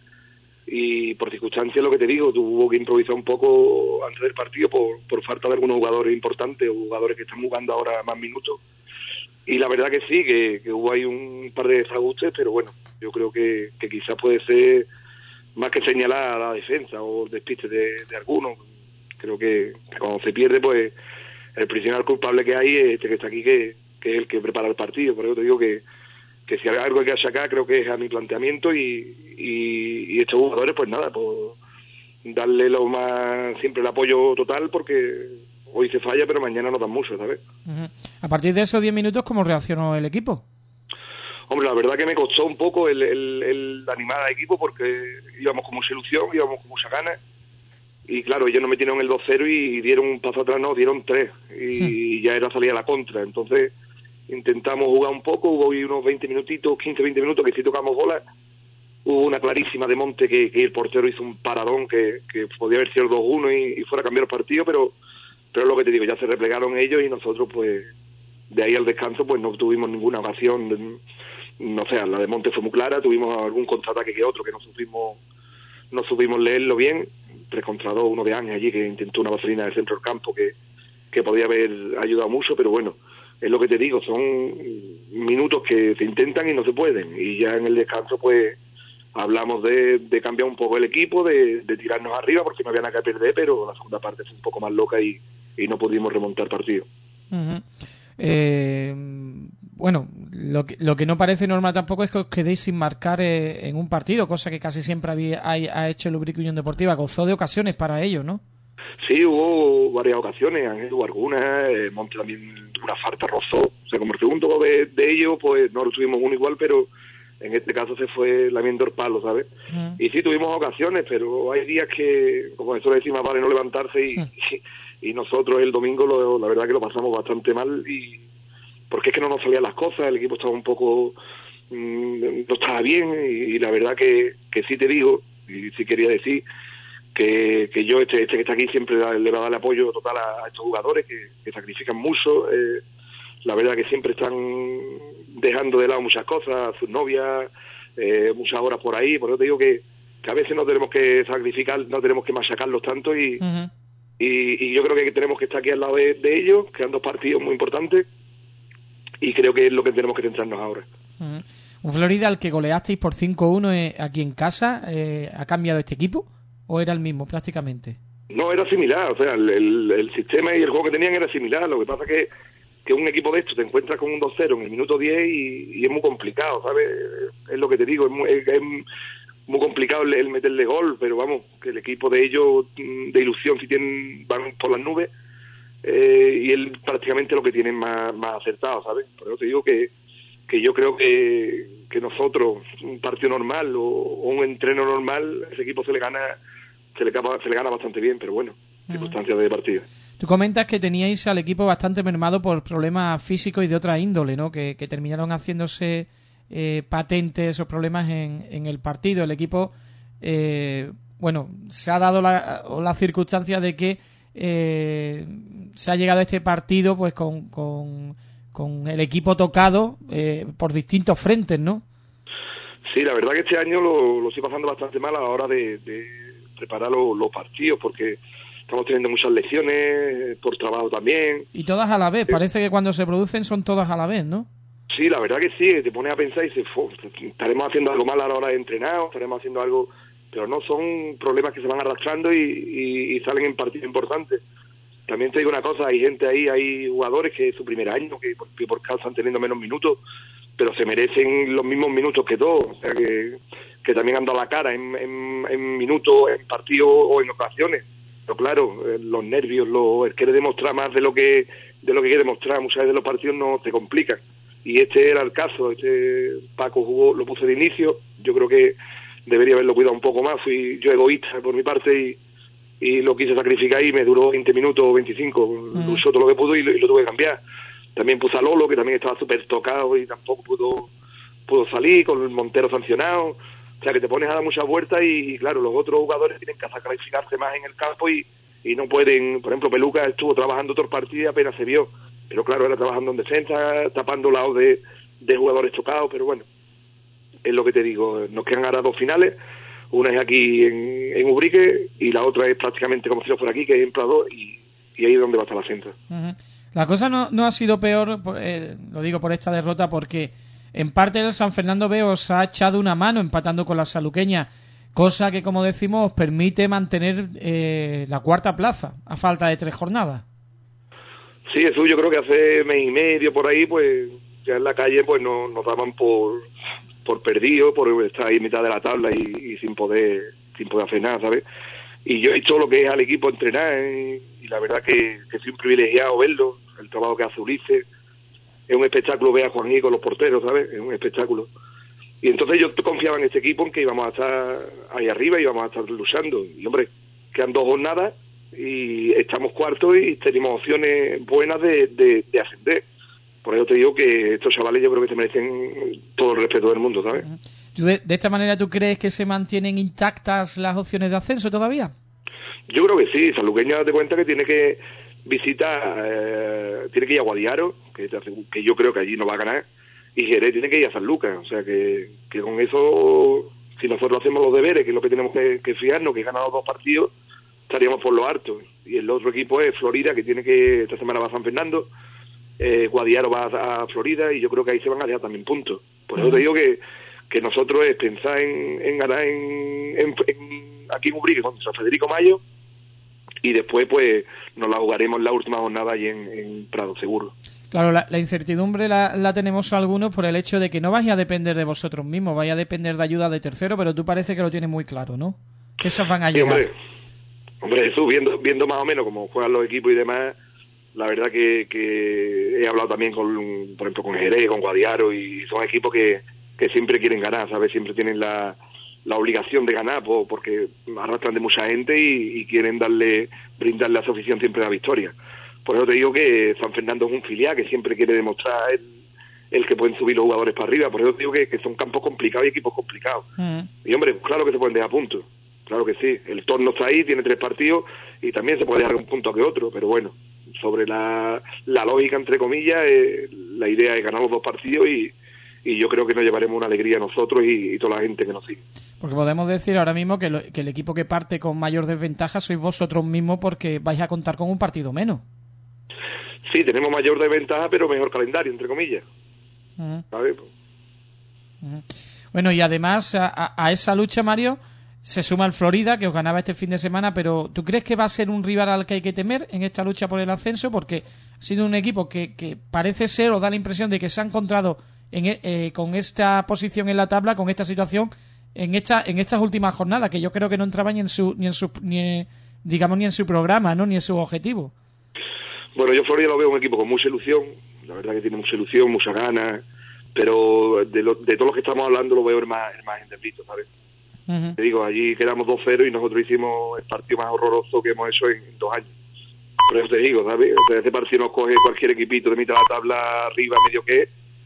y por circunstancias lo que te digo, tuvo que improvisar un poco antes del partido por, por falta de algunos jugadores importantes o jugadores que están jugando ahora más minutos. Y la verdad que sí, que, que hubo ahí un par de desajustes, pero bueno, yo creo que, que quizás puede ser más que señalar a la defensa o el despiste de, de algunos. Creo que, que cuando se pierde, pues el principal culpable que hay es este que está aquí, que, que es el que prepara el partido. Por eso te digo que, que si hay algo que achacar, creo que es a mi planteamiento y, y, y estos jugadores, pues nada, pues darle lo más siempre el apoyo total, porque hoy se falla, pero mañana no dan mucho, ¿sabes? Uh-huh. A partir de esos diez minutos, ¿cómo reaccionó el equipo? Hombre, la verdad que me costó un poco el, el, el animar al equipo, porque íbamos con mucha ilusión, íbamos con muchas ganas. Y claro, ellos nos metieron el dos cero y dieron un paso atrás, no, dieron tres. Y sí. Ya era salir a la contra. Entonces intentamos jugar un poco, hubo unos veinte minutitos, quince, veinte minutos que sí tocamos bola. Hubo una clarísima de Monte que, que el portero hizo un paradón que, que podía haber sido el dos uno y, y fuera a cambiar el partido, pero pero lo que te digo, ya se replegaron ellos y nosotros pues de ahí al descanso pues no tuvimos ninguna ocasión. No sé, la de Monte fue muy clara, tuvimos algún contraataque que otro que no supimos, no supimos leerlo bien. Tres contra dos, uno de Ángel allí que intentó una vaselina del centro del campo que, que podía haber ayudado mucho, pero bueno, es lo que te digo, son minutos que se intentan y no se pueden, y ya en el descanso pues hablamos de, de cambiar un poco el equipo, de, de tirarnos arriba porque no había nada que perder, pero la segunda parte fue un poco más loca y, y no pudimos remontar partido. Uh-huh. Eh, bueno, lo que, lo que no parece normal tampoco es que os quedéis sin marcar eh, en un partido, cosa que casi siempre había, ha, ha hecho el Ubrique Unión Deportiva. Gozó de ocasiones para ello, ¿no? Sí, hubo varias ocasiones, Ángel hubo algunas, eh, Monte también una falta rozó, o sea, como el segundo gol de, de ellos, pues no tuvimos uno igual, pero en este caso se fue lamiendo el palo, ¿sabes? Uh-huh. Y sí, tuvimos ocasiones, pero hay días que, como eso le decimos, vale no levantarse y... Uh-huh. y y nosotros el domingo lo, la verdad que lo pasamos bastante mal y porque es que no nos salían las cosas, el equipo estaba un poco mmm, no estaba bien y, y la verdad que, que sí te digo y sí quería decir que, que yo este, este que está aquí siempre le va a dar apoyo total a, a estos jugadores que, que sacrifican mucho, eh, la verdad que siempre están dejando de lado muchas cosas, sus novias, eh, muchas horas por ahí, por eso te digo que, que a veces no tenemos que sacrificar, no tenemos que machacarlos tanto y uh-huh. Y, y yo creo que tenemos que estar aquí al lado de, de ellos, quedan dos partidos muy importantes y creo que es lo que tenemos que centrarnos ahora. Uh-huh. ¿Un Florida al que goleasteis por cinco uno eh, aquí en casa eh, ha cambiado este equipo o era el mismo prácticamente? No, era similar, o sea, el, el, el sistema y el juego que tenían era similar, lo que pasa que que un equipo de estos te encuentras con un dos cero en el minuto diez y, y es muy complicado, ¿sabes? Es lo que te digo, es muy... Es, es, muy complicado el, el meterle gol, pero vamos, que el equipo de ellos, de ilusión, si tienen, van por las nubes, eh, y él prácticamente lo que tienen más, más acertado, ¿sabes? Por eso te digo que, que yo creo que, que nosotros, un partido normal o, o un entreno normal, ese equipo se le gana, se le, se le gana bastante bien, pero bueno, uh-huh. circunstancias de partido. Tú comentas que teníais al equipo bastante mermado por problemas físicos y de otra índole, ¿no? Que, que terminaron haciéndose... Eh, patentes esos problemas en, en el partido. El equipo, eh, bueno, se ha dado la, la circunstancia de que eh, se ha llegado a este partido pues con, con, con el equipo tocado eh, por distintos frentes, ¿no? Sí, la verdad que este año lo, lo estoy pasando bastante mal a la hora de, de preparar los, los partidos porque estamos teniendo muchas lesiones por trabajo también. Y todas a la vez, eh, parece que cuando se producen son todas a la vez, ¿no? Sí, la verdad que sí, te pones a pensar y dices, estaremos haciendo algo mal a la hora de entrenar, estaremos haciendo algo, pero no, son problemas que se van arrastrando y, y, y salen en partidos importantes. También te digo una cosa, hay gente ahí, hay jugadores que es su primer año, que por, que por causa están teniendo menos minutos, pero se merecen los mismos minutos que todos, o sea que, que también han dado la cara en, en, en minutos, en partidos o en ocasiones. Pero claro, los nervios, lo, el querer demostrar más de lo que de lo que quiere demostrar, muchas veces los partidos no te complican. Y este era el caso, este Paco jugó, lo puse de inicio, yo creo que debería haberlo cuidado un poco más, fui yo egoísta por mi parte y, y lo quise sacrificar y me duró veinte minutos o veinticinco, uh-huh. luchó todo lo que pudo y lo, y lo tuve que cambiar. También puse a Lolo, que también estaba súper tocado y tampoco pudo, pudo salir, con el Montero sancionado, o sea que te pones a dar muchas vueltas y, y claro, los otros jugadores tienen que sacrificarse más en el campo y, y no pueden, por ejemplo Peluca estuvo trabajando todo el partido y apenas se vio. pero claro, era trabajando en defensa, tapando lados de, de jugadores tocados, pero bueno, es lo que te digo, nos quedan ahora dos finales, una es aquí en, en Ubrique y la otra es prácticamente como si no fuera aquí, que es en Prado, y, y ahí es donde va a estar la centra. Uh-huh. La cosa no, no ha sido peor, eh, lo digo por esta derrota, porque en parte el San Fernando B os ha echado una mano empatando con la saluqueña, cosa que, como decimos, os permite mantener eh, la cuarta plaza a falta de tres jornadas. Sí, eso yo creo que hace mes y medio por ahí, pues ya en la calle pues no, nos daban por por perdido, por estar ahí en mitad de la tabla y, y sin poder sin poder hacer nada, ¿sabes? Y yo he hecho lo que es al equipo entrenar, ¿eh? Y la verdad que, que soy un privilegiado verlo, el trabajo que hace Ulises. Es un espectáculo ver a Juanji con los porteros, ¿sabes? Es un espectáculo. Y entonces yo confiaba en este equipo, en que íbamos a estar ahí arriba y íbamos a estar luchando. Y hombre, quedan dos jornadas y estamos cuartos y tenemos opciones buenas de, de, de ascender. Por eso te digo que estos chavales yo creo que se merecen todo el respeto del mundo, ¿sabes? De, de esta manera, ¿tú crees que se mantienen intactas las opciones de ascenso todavía? Yo creo que sí. Sanluqueña, date cuenta que tiene que visitar, eh, tiene que ir a Guadiaro, que, que yo creo que allí no va a ganar, y Jerez tiene que ir a San Lucas. O sea que, que con eso, si nosotros hacemos los deberes, que es lo que tenemos que, que fijarnos, que he ganado dos partidos, estaríamos por lo harto. Y el otro equipo es Florida, que tiene que, esta semana va a San Fernando, eh, Guadiaro va a, a Florida, y yo creo que ahí se van a dejar también puntos. Por eso te digo que, que nosotros es pensar en, en ganar en, en, en aquí en Ubrique contra Federico Mayo, y después pues nos la jugaremos en la última jornada allí en, en Prado, seguro. Claro, la, la incertidumbre la, la tenemos algunos por el hecho de que no vais a depender de vosotros mismos, vais a depender de ayuda de tercero, pero tú parece que lo tienes muy claro, ¿no? Que esas van a sí, llegar. Hombre, hombre, Jesús, viendo, viendo más o menos cómo juegan los equipos y demás, la verdad que, que he hablado también con, por ejemplo, con Jerez, con Guadiaro, y son equipos que, que siempre quieren ganar, ¿sabes? Siempre tienen la, la obligación de ganar, pues, porque arrastran de mucha gente y, y quieren darle, brindarle a su afición siempre la victoria. Por eso te digo que San Fernando es un filial que siempre quiere demostrar el, el que pueden subir los jugadores para arriba. Por eso te digo que, que son campos complicados y equipos complicados. Uh-huh. Y hombre, claro que se pueden dejar puntos. Claro que sí. El torno está ahí, tiene tres partidos y también se puede dejar un punto que otro. Pero bueno, sobre la, la lógica, entre comillas, eh, la idea es ganar los dos partidos y, y yo creo que nos llevaremos una alegría a nosotros y, y toda la gente que nos sigue. Porque podemos decir ahora mismo que, lo, que el equipo que parte con mayor desventaja sois vosotros mismos porque vais a contar con un partido menos. Sí, tenemos mayor desventaja, pero mejor calendario, entre comillas. Uh-huh. ¿Sabes? Uh-huh. Bueno, y además a, a, a esa lucha, Mario, se suma el Florida, que os ganaba este fin de semana, pero ¿tú crees que va a ser un rival al que hay que temer en esta lucha por el ascenso? Porque ha sido un equipo que, que parece ser, o da la impresión de que se ha encontrado en, eh, con esta posición en la tabla, con esta situación, en esta en estas últimas jornadas, que yo creo que no entraba ni en su, ni en su ni, digamos, ni en su programa, ¿no? Ni en su objetivo. Bueno, yo Florida lo veo un equipo con mucha ilusión, la verdad que tiene mucha ilusión, muchas ganas, pero de, lo, de todos los que estamos hablando lo veo el más, el más endeblito, ¿sabes? Uh-huh. Te digo, allí quedamos dos cero y nosotros hicimos el partido más horroroso que hemos hecho en, en dos años. Por eso te digo, ¿sabes? O sea, ese partido nos coge cualquier equipito de mitad de la tabla arriba, medio que,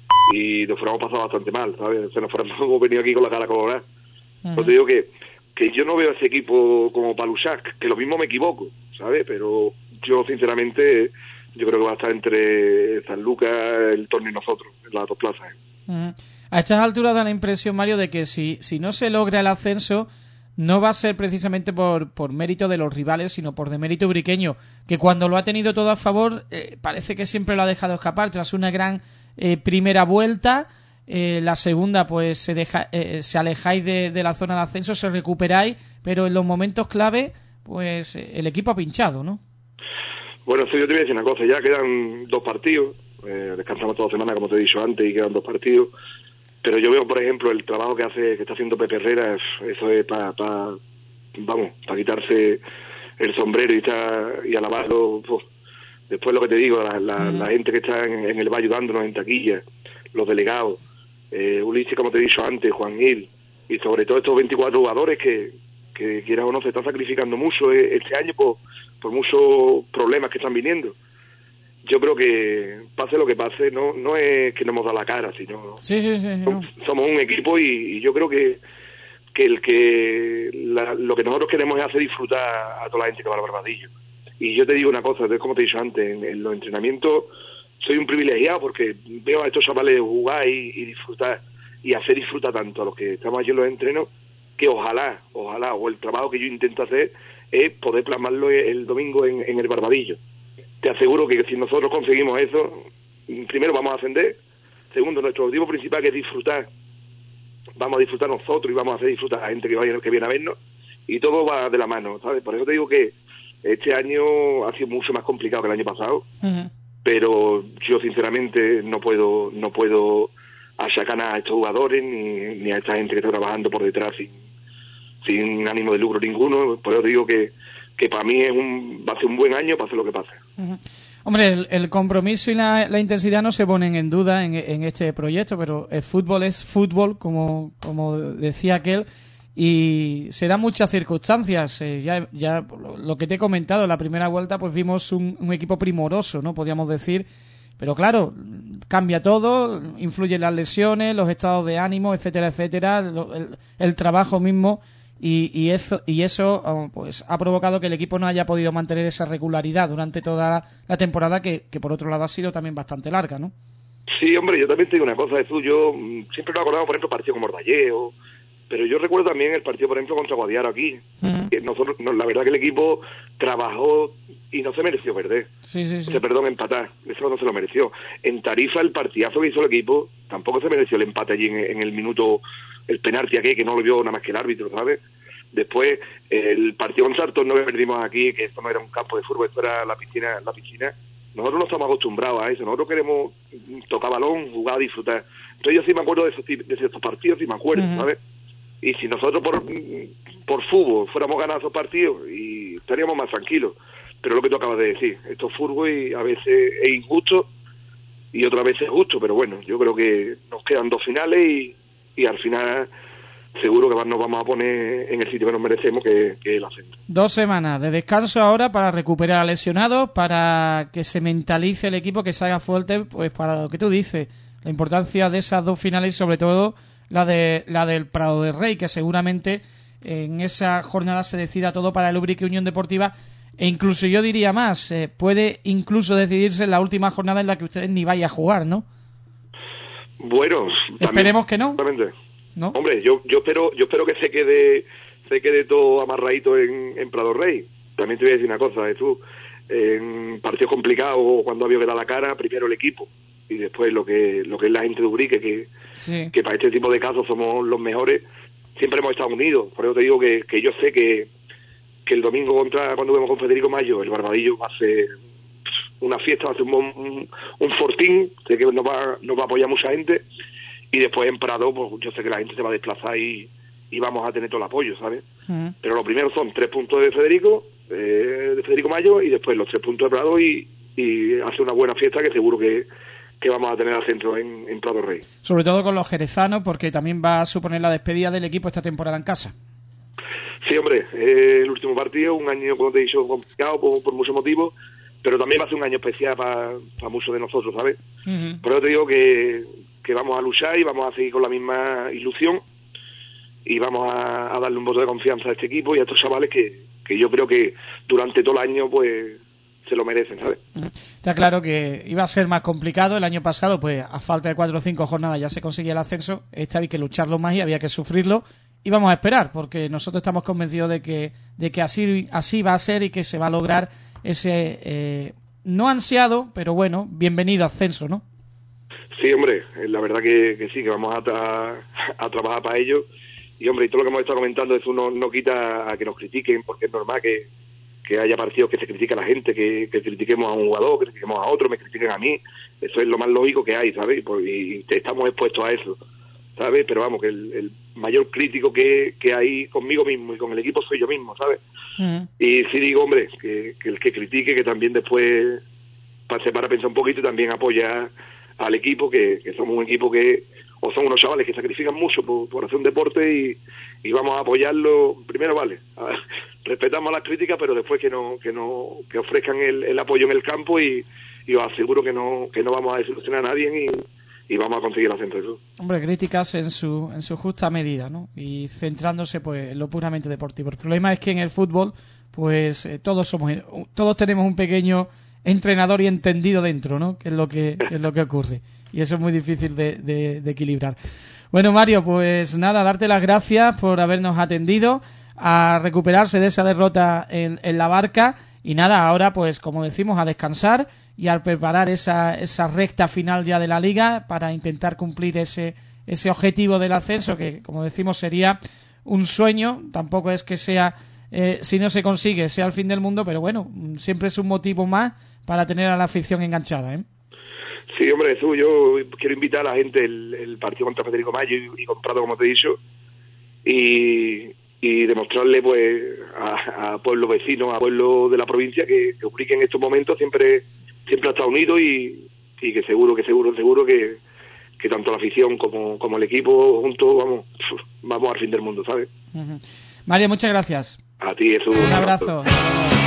y nos fuéramos pasado bastante mal, ¿sabes? O sea, nos fuéramos, hemos venido aquí con la cara colorada. Uh-huh. Yo te digo que, que yo no veo a ese equipo como para luchar, que lo mismo me equivoco, ¿sabes? Pero yo sinceramente yo creo que va a estar entre San Lucas, el Torno y nosotros en las dos plazas. Uh-huh. A estas alturas da la impresión, Mario, de que si, si no se logra el ascenso no va a ser precisamente por, por mérito de los rivales, sino por demérito ubriqueño, que cuando lo ha tenido todo a favor eh, parece que siempre lo ha dejado escapar tras una gran eh, primera vuelta. Eh, la segunda pues se deja eh, se alejáis de, de la zona de ascenso, se recuperáis, pero en los momentos clave pues eh, el equipo ha pinchado, ¿no? Bueno, sí, yo te voy a decir una cosa, ya quedan dos partidos, eh, descansamos toda la semana como te he dicho antes y quedan dos partidos, pero yo veo por ejemplo el trabajo que hace que está haciendo Pepe Herrera, eso es para pa, vamos, para quitarse el sombrero y está, y alabarlo. Pues, después lo que te digo, la, la, mm. la gente que está en, en el bar ayudándonos en taquilla, los delegados, eh, Ulises, como te he dicho antes, Juan Gil, y sobre todo estos veinticuatro jugadores que, que quieras o no, se están sacrificando mucho este año por, por muchos problemas que están viniendo. Yo creo que pase lo que pase, no no es que no hemos dado la cara, sino sí, sí, sí, no. somos un equipo y, y yo creo que que el que la, lo que nosotros queremos es hacer disfrutar a toda la gente que va al Barbadillo. Y yo te digo una cosa, como te he dicho antes, en, en los entrenamientos soy un privilegiado porque veo a estos chavales jugar y, y disfrutar, y hacer disfrutar tanto a los que estamos aquí en los entrenos, que ojalá, ojalá, o el trabajo que yo intento hacer es poder plasmarlo el domingo en, en el Barbadillo. Te aseguro que si nosotros conseguimos eso, primero vamos a ascender, segundo, nuestro objetivo principal, que es disfrutar, vamos a disfrutar nosotros y vamos a hacer disfrutar a la gente que vaya, que viene a vernos, y todo va de la mano, ¿sabes? Por eso te digo que este año ha sido mucho más complicado que el año pasado, uh-huh. pero yo sinceramente no puedo no puedo achacar a estos jugadores ni, ni a esta gente que está trabajando por detrás sin, sin ánimo de lucro ninguno. Por eso te digo que, que para mí es un, va a ser un buen año, pase lo que pase. Uh-huh. Hombre, el, el compromiso y la, la intensidad no se ponen en duda en, en este proyecto, pero el fútbol es fútbol, como, como decía aquel, y se dan muchas circunstancias. Eh, ya ya lo, lo que te he comentado, en la primera vuelta pues vimos un, un equipo primoroso, ¿no? Podríamos decir, pero claro, cambia todo, influyen las lesiones, los estados de ánimo, etcétera, etcétera, lo, el, el trabajo mismo, y, y eso, y eso pues ha provocado que el equipo no haya podido mantener esa regularidad durante toda la, la temporada, que, que por otro lado ha sido también bastante larga, ¿no? Sí, hombre, yo también te digo una cosa, Jesús, yo siempre nos acordamos, por ejemplo, partidos como Ordalleo, pero yo recuerdo también el partido, por ejemplo, contra Guadiaro aquí. Uh-huh. Que nosotros, no, la verdad que el equipo trabajó y no se mereció perder. Sí, sí, sí. Se perdón, empatar. Eso no se lo mereció. En Tarifa, el partidazo que hizo el equipo, tampoco se mereció el empate allí en, en el minuto, el penalti aquí, que no lo vio nada más que el árbitro, ¿sabes? Después, el partido con Sartos no que perdimos aquí, que esto no era un campo de fútbol, esto era la piscina, la piscina. Nosotros no estamos acostumbrados a eso. Nosotros queremos tocar balón, jugar, disfrutar. Entonces yo sí me acuerdo de esos, de esos partidos, sí me acuerdo, uh-huh. ¿sabes? Y si nosotros por por fútbol fuéramos ganando esos partidos, y estaríamos más tranquilos. Pero lo que tú acabas de decir, esto es fútbol y a veces es injusto y otras veces es justo, pero bueno, yo creo que nos quedan dos finales y, y al final seguro que nos vamos a poner en el sitio que nos merecemos, que, que es el ascenso. Dos semanas de descanso ahora para recuperar a lesionados, para que se mentalice el equipo, que se haga fuerte, pues para lo que tú dices, la importancia de esas dos finales y sobre todo la de la del Prado de Rey, que seguramente en esa jornada se decida todo para el Ubrique Unión Deportiva, e incluso yo diría más, eh, puede incluso decidirse en la última jornada en la que ustedes ni vayan a jugar, ¿no? Bueno, esperemos también, que no. ¿No? Hombre, yo yo espero yo espero que se quede se quede todo amarradito en, en Prado Rey. También te voy a decir una cosa, ¿eh? Tú, en partidos complicados, cuando había que dar la cara, primero el equipo y después lo que lo que es la gente de Ubrique, que, sí. que para este tipo de casos somos los mejores. Siempre hemos estado unidos, por eso te digo que, que yo sé que, que el domingo contra cuando vemos con Federico Mayo, el Barbadillo va a ser una fiesta, va a ser un, un, un fortín, sé que nos va, nos va a apoyar mucha gente, y después en Prado, pues yo sé que la gente se va a desplazar y, y vamos a tener todo el apoyo, ¿sabes? Uh-huh. Pero lo primero son tres puntos de Federico, eh, de Federico Mayo, y después los tres puntos de Prado, y, y hacer una buena fiesta que seguro que que vamos a tener al centro en, en Prado Rey. Sobre todo con los jerezanos, porque también va a suponer la despedida del equipo esta temporada en casa. Sí, hombre, eh, el último partido, un año, como te he dicho, complicado por, por muchos motivos, pero también va a ser un año especial para pa muchos de nosotros, ¿sabes? Uh-huh. Por eso te digo que, que vamos a luchar y vamos a seguir con la misma ilusión y vamos a, a darle un voto de confianza a este equipo y a estos chavales que, que yo creo que durante todo el año, pues, se lo merecen, ¿sabes? Está claro que iba a ser más complicado. El año pasado, pues a falta de cuatro o cinco jornadas ya se conseguía el ascenso. Esta había que lucharlo más y había que sufrirlo. Y vamos a esperar, porque nosotros estamos convencidos de que de que así así va a ser y que se va a lograr ese eh, no ansiado, pero bueno, bienvenido ascenso, ¿no? Sí, hombre, la verdad que, que sí, que vamos a, tra- a trabajar para ello. Y hombre, y todo lo que hemos estado comentando, eso no, no quita a que nos critiquen, porque es normal que que haya partidos que se critique a la gente, que, que critiquemos a un jugador, que critiquemos a otro, me critiquen a mí. Eso es lo más lógico que hay, ¿sabes? Y, y estamos expuestos a eso, ¿sabes? Pero vamos, que el, el mayor crítico que, que hay conmigo mismo y con el equipo soy yo mismo, ¿sabes? Uh-huh. Y sí digo, hombre, que, que el que critique, que también después pase para pensar un poquito y también apoya al equipo, que, que somos un equipo que, o son unos chavales que sacrifican mucho por, por hacer un deporte y, y vamos a apoyarlo. Primero, vale, a ver, respetamos las críticas, pero después que no que no que ofrezcan el, el apoyo en el campo y, y os aseguro que no que no vamos a desilusionar a nadie y, y vamos a conseguir el ascenso de eso. Hombre, críticas en su en su justa medida, ¿no? Y centrándose pues en lo puramente deportivo. El problema es que en el fútbol pues eh, todos somos todos tenemos un pequeño entrenador y entendido dentro, ¿no? Que es lo que, que es lo que ocurre. Y eso es muy difícil de, de, de equilibrar. Bueno, Mario, pues nada, darte las gracias por habernos atendido, a recuperarse de esa derrota en, en la Barca, y nada, ahora pues como decimos, a descansar y a preparar esa, esa recta final ya de la Liga para intentar cumplir ese, ese objetivo del ascenso, que como decimos sería un sueño. Tampoco es que sea, eh, si no se consigue, sea el fin del mundo, pero bueno, siempre es un motivo más para tener a la afición enganchada, ¿eh? Sí, hombre, Jesús, yo quiero invitar a la gente el, el partido contra Federico Mayo y, y comprado, como te he dicho, y, y demostrarle pues a, a pueblos vecinos, a pueblos de la provincia que, que Ubrique en estos momentos siempre siempre ha estado unido, y, y que seguro, que seguro, seguro que, que tanto la afición como, como el equipo juntos vamos, vamos al fin del mundo, ¿sabes? Uh-huh. Mario, muchas gracias. A ti, Jesús. Un abrazo. abrazo.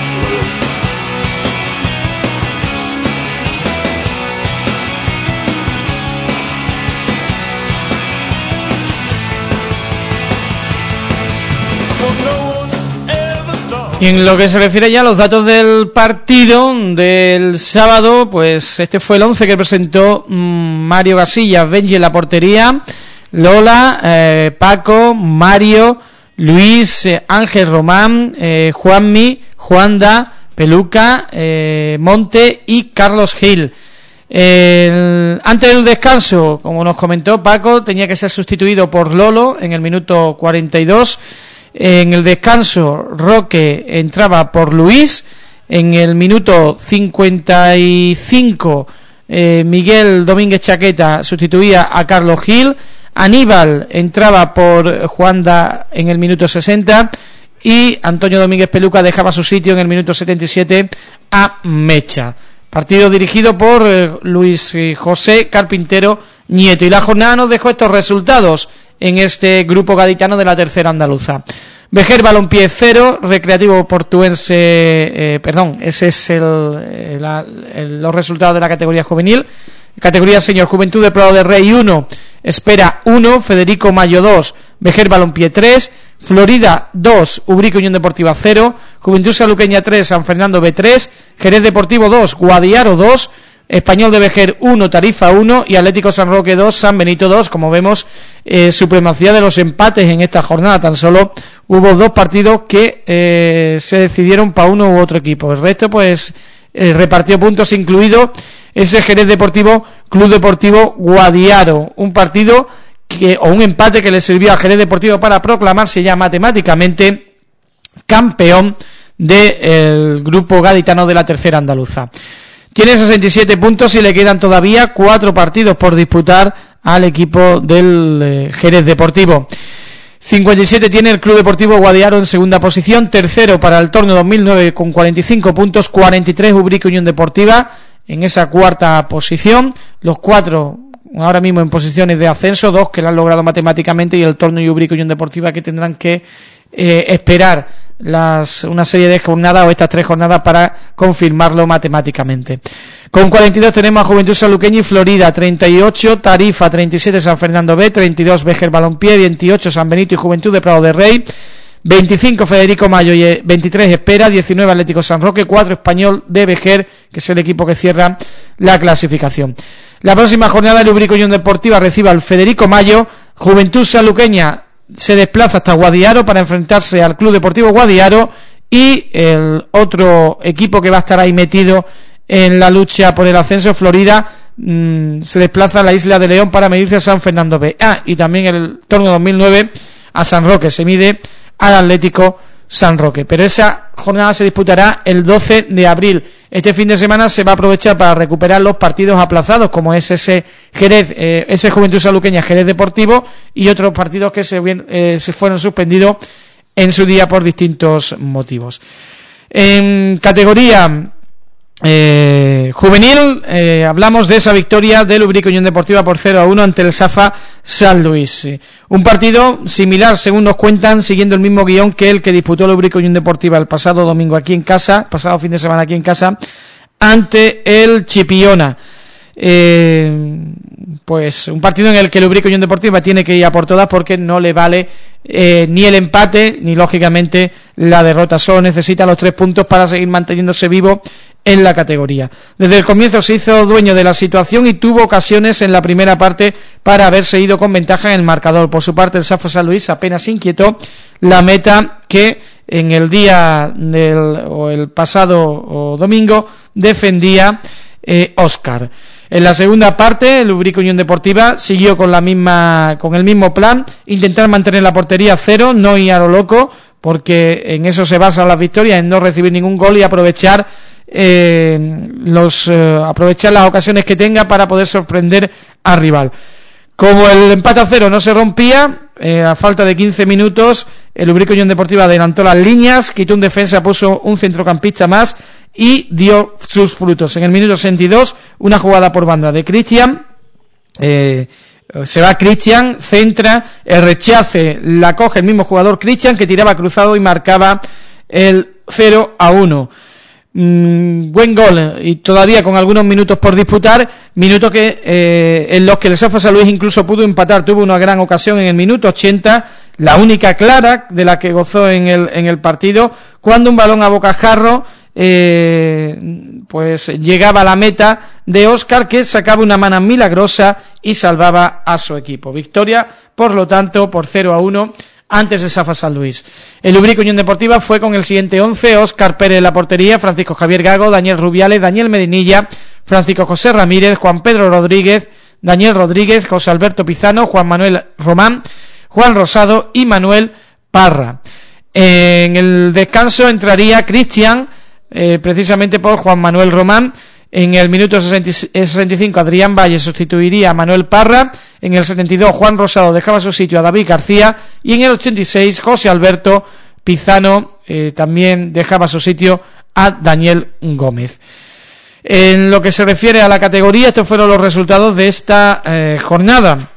Y en lo que se refiere ya a los datos del partido del sábado, pues este fue el once que presentó mmm, Mario Casillas. Benji en la portería, Lola, eh, Paco, Mario, Luis, eh, Ángel Román, eh, Juanmi, Juanda, Peluca, eh, Monte y Carlos Gil. El, antes del descanso, como nos comentó Paco, tenía que ser sustituido por Lolo en el minuto cuarenta y dos. En el descanso, Roque entraba por Luis. En el minuto cincuenta y cinco, eh, Miguel Domínguez Chaqueta sustituía a Carlos Gil. Aníbal entraba por Juanda en el minuto sesenta. Y Antonio Domínguez Peluca dejaba su sitio en el minuto setenta y siete a Mecha. Partido dirigido por eh, Luis José Carpintero Nieto. Y la jornada nos dejó estos resultados en este grupo gaditano de la tercera andaluza. Vejer Balompié cero, Recreativo Portuense, eh, perdón, ese es el, el, el, los resultados de la categoría juvenil. Categoría senior, Juventud de Prado de Rey uno, Espera uno, Federico Mayo dos, Vejer Balompié tres, Florida dos, Ubrique Unión Deportiva cero, Juventud Saluqueña tres, San Fernando B tres, Jerez Deportivo dos, Guadiaro dos, Español de Vejer uno, Tarifa uno y Atlético San Roque dos, San Benito dos. Como vemos, eh, supremacía de los empates en esta jornada. Tan solo hubo dos partidos que eh, se decidieron para uno u otro equipo. El resto pues eh, repartió puntos, incluido ese Jerez Deportivo Club Deportivo Guadiaro, un partido que o un empate que le sirvió a Jerez Deportivo para proclamarse ya matemáticamente campeón del grupo gaditano de la tercera andaluza. Tiene sesenta y siete puntos y le quedan todavía cuatro partidos por disputar al equipo del eh, Jerez Deportivo. cincuenta y siete tiene el Club Deportivo Guadiaro en segunda posición, tercero para el torneo dos mil nueve con cuarenta y cinco puntos, cuarenta y tres Ubrique Unión Deportiva en esa cuarta posición, los cuatro ahora mismo en posiciones de ascenso, dos que lo han logrado matemáticamente y el torneo y Ubrique Unión Deportiva que tendrán que eh, esperar las una serie de jornadas o estas tres jornadas para confirmarlo matemáticamente. Con cuarenta y dos tenemos a Juventud Saluqueña y Florida, treinta y ocho Tarifa, treinta y siete San Fernando B, treinta y dos Vejer Balompié, veintiocho San Benito y Juventud de Prado de Rey, veinticinco Federico Mayo y veintitrés Espera, diecinueve Atlético San Roque, cuatro Español de Vejer, que es el equipo que cierra la clasificación. La próxima jornada el Ubrique Unión Deportiva recibe al Federico Mayo, Juventud Saluqueña se desplaza hasta Guadiaro para enfrentarse al Club Deportivo Guadiaro y el otro equipo que va a estar ahí metido en la lucha por el ascenso, Florida, mmm, se desplaza a la Isla de León para medirse a San Fernando B. Ah, y también el torneo dos mil nueve a San Roque, se mide al Atlético San Roque, pero esa jornada se disputará el doce de abril. Este fin de semana se va a aprovechar para recuperar los partidos aplazados, como es ese Jerez, eh, ese Juventud Saluqueña Jerez Deportivo y otros partidos que se, eh, se fueron suspendidos en su día por distintos motivos. En categoría Eh, juvenil, eh, hablamos de esa victoria del Ubrique Unión Deportiva por cero a uno ante el Safa San Luis. Eh, un partido similar, según nos cuentan, siguiendo el mismo guión que el que disputó el Ubrique Unión Deportiva el pasado domingo aquí en casa, pasado fin de semana aquí en casa, ante el Chipiona. Eh, pues un partido en el que el Ubrique Unión Deportiva tiene que ir a por todas porque no le vale eh, ni el empate ni lógicamente la derrota. Solo necesita los tres puntos para seguir manteniéndose vivo en la categoría. Desde el comienzo se hizo dueño de la situación y tuvo ocasiones en la primera parte para haberse ido con ventaja en el marcador. Por su parte, el Safa San Luis apenas inquietó la meta que en el día del o el pasado o domingo defendía eh, Óscar. En la segunda parte, el Ubrique Unión Deportiva siguió con la misma con el mismo plan, intentar mantener la portería a cero, no ir a lo loco, porque en eso se basan las victorias, en no recibir ningún gol y aprovechar eh, los eh, aprovechar las ocasiones que tenga para poder sorprender al rival. Como el empate a cero no se rompía, eh, a falta de quince minutos, el Ubrique Unión Deportiva adelantó las líneas, quitó un defensa, puso un centrocampista más y dio sus frutos. En el minuto sesenta y dos, una jugada por banda de Cristian, eh, se va Cristian, centra, el rechace la coge el mismo jugador Cristian, que tiraba cruzado y marcaba el cero a uno. Mm, buen gol, y todavía con algunos minutos por disputar, minutos que eh, en los que el Safa San Luis incluso pudo empatar. Tuvo una gran ocasión en el minuto ochenta, la única clara de la que gozó en el en el partido, cuando un balón a bocajarro eh, pues llegaba a la meta de Óscar, que sacaba una mano milagrosa y salvaba a su equipo. Victoria, por lo tanto, por cero a uno antes de Safa San Luis. El Ubrique Unión Deportiva fue con el siguiente once: Óscar Pérez en la portería, Francisco Javier Gago, Daniel Rubiales, Daniel Medinilla, Francisco José Ramírez, Juan Pedro Rodríguez, Daniel Rodríguez, José Alberto Pizano, Juan Manuel Román, Juan Rosado y Manuel Parra. En el descanso entraría Cristian, eh, precisamente por Juan Manuel Román. En el minuto sesenta y cinco, Adrián Valle sustituiría a Manuel Parra. En el setenta y dos, Juan Rosado dejaba su sitio a David García. Y en el ochenta y seis, José Alberto Pizano eh, también dejaba su sitio a Daniel Gómez. En lo que se refiere a la categoría, estos fueron los resultados de esta eh, jornada.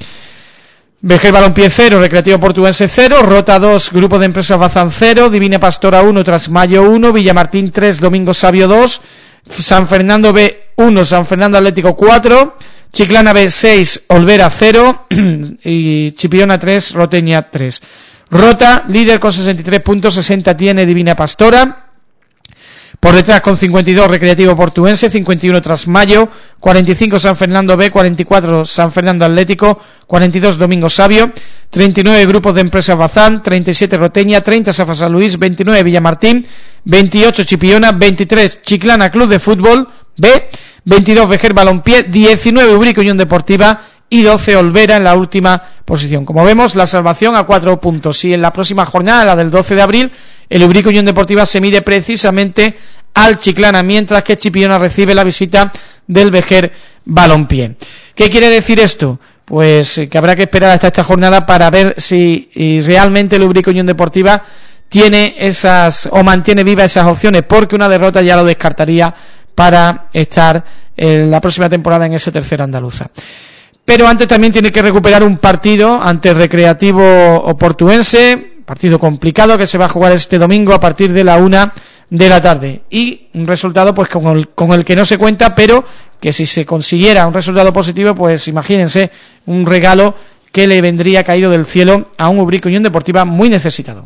Vejer Balompié cero, Recreativo Portuense cero, Rota dos, Grupo de Empresas Bazán cero, Divina Pastora uno, Trasmayo uno, Villamartín tres, Domingo Sabio dos, San Fernando B uno, San Fernando Atlético cuatro, Chiclana B seis, Olvera cero y Chipiona tres, Roteña tres. Rota, líder con sesenta y tres puntos, sesenta tiene Divina Pastora. Por detrás con cincuenta y dos Recreativo Portuense, cincuenta y uno Trasmayo, cuarenta y cinco San Fernando B, cuarenta y cuatro San Fernando Atlético, cuarenta y dos Domingo Sabio, treinta y nueve Grupos de Empresas Bazán, treinta y siete Roteña, treinta Safa San Luis, veintinueve Villamartín, veintiocho Chipiona, veintitrés Chiclana Club de Fútbol B, veintidós Vejer Balompié, diecinueve Ubrique Unión Deportiva y doce Olvera en la última posición. Como vemos, la salvación a cuatro puntos. Y en la próxima jornada, la del doce de abril, el Ubrique Unión Deportiva se mide precisamente al Chiclana, mientras que Chipiona recibe la visita del Vejer Balompié. ¿Qué quiere decir esto? Pues que habrá que esperar hasta esta jornada para ver si y realmente el Ubrique Unión Deportiva tiene esas o mantiene vivas esas opciones, porque una derrota ya lo descartaría para estar en la próxima temporada en ese tercero andaluza. Pero antes también tiene que recuperar un partido ante Recreativo Portuense, partido complicado que se va a jugar este domingo a partir de la una de la tarde, y un resultado pues con el, con el que no se cuenta, pero que si se consiguiera un resultado positivo, pues imagínense un regalo que le vendría caído del cielo a un Ubrique Unión Deportiva muy necesitado.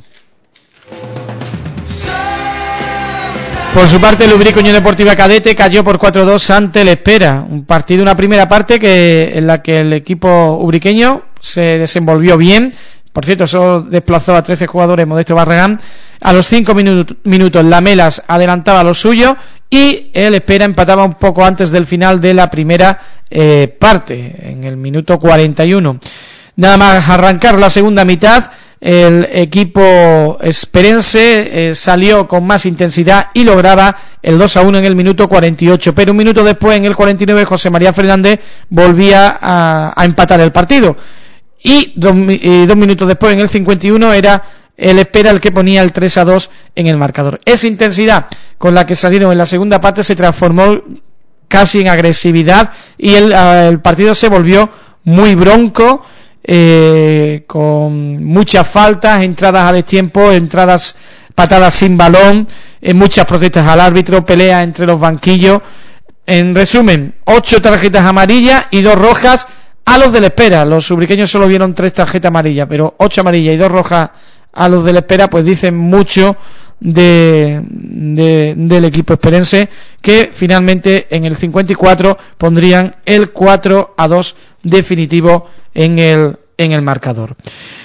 Por su parte, el Ubrique Unión Deportiva Cadete cayó por cuatro dos ante el Espera, un partido, una primera parte que en la que el equipo ubriqueño se desenvolvió bien. Por cierto, solo desplazó a trece jugadores Modesto Barragán. A los cinco minutos, minutos Lamelas adelantaba lo suyo y el Espera empataba un poco antes del final de la primera eh, parte, en el minuto cuarenta y uno. Nada más arrancar la segunda mitad, el equipo esperense eh, salió con más intensidad y lograba el dos a uno en el minuto cuarenta y ocho, pero un minuto después, en el cuarenta y nueve, José María Fernández volvía a, a empatar el partido, y dos, y dos minutos después, en el cincuenta y uno, era el Espera el que ponía el tres a dos en el marcador. Esa intensidad con la que salieron en la segunda parte se transformó casi en agresividad y el, el partido se volvió muy bronco, Eh, con muchas faltas, entradas a destiempo, entradas, patadas sin balón, eh, muchas protestas al árbitro, peleas entre los banquillos. En resumen, ocho tarjetas amarillas y dos rojas a los del Espera. Los ubriqueños solo vieron tres tarjetas amarillas, pero ocho amarillas y dos rojas a los del Espera, pues dicen mucho de, de del equipo esperense, que finalmente en el cincuenta y cuatro pondrían el cuatro a dos definitivo en el en el marcador.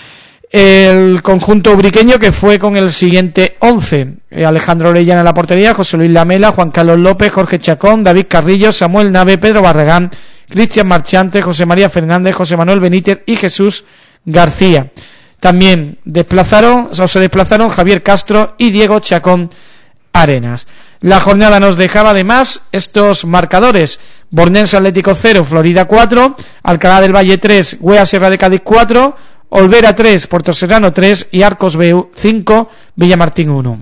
El conjunto ubriqueño, que fue con el siguiente once: eh, Alejandro Orellana en la portería, José Luis Lamela, Juan Carlos López, Jorge Chacón, David Carrillo, Samuel Nave, Pedro Barragán, Cristian Marchante, José María Fernández, José Manuel Benítez y Jesús García. También desplazaron, o se desplazaron Javier Castro y Diego Chacón Arenas. La jornada nos dejaba además estos marcadores: Bornense Atlético cero, Florida cuatro, Alcalá del Valle tres, Güea Sierra de Cádiz cuatro, Olvera tres, Puerto Serrano tres y Arcos Beu cinco, Villamartín uno.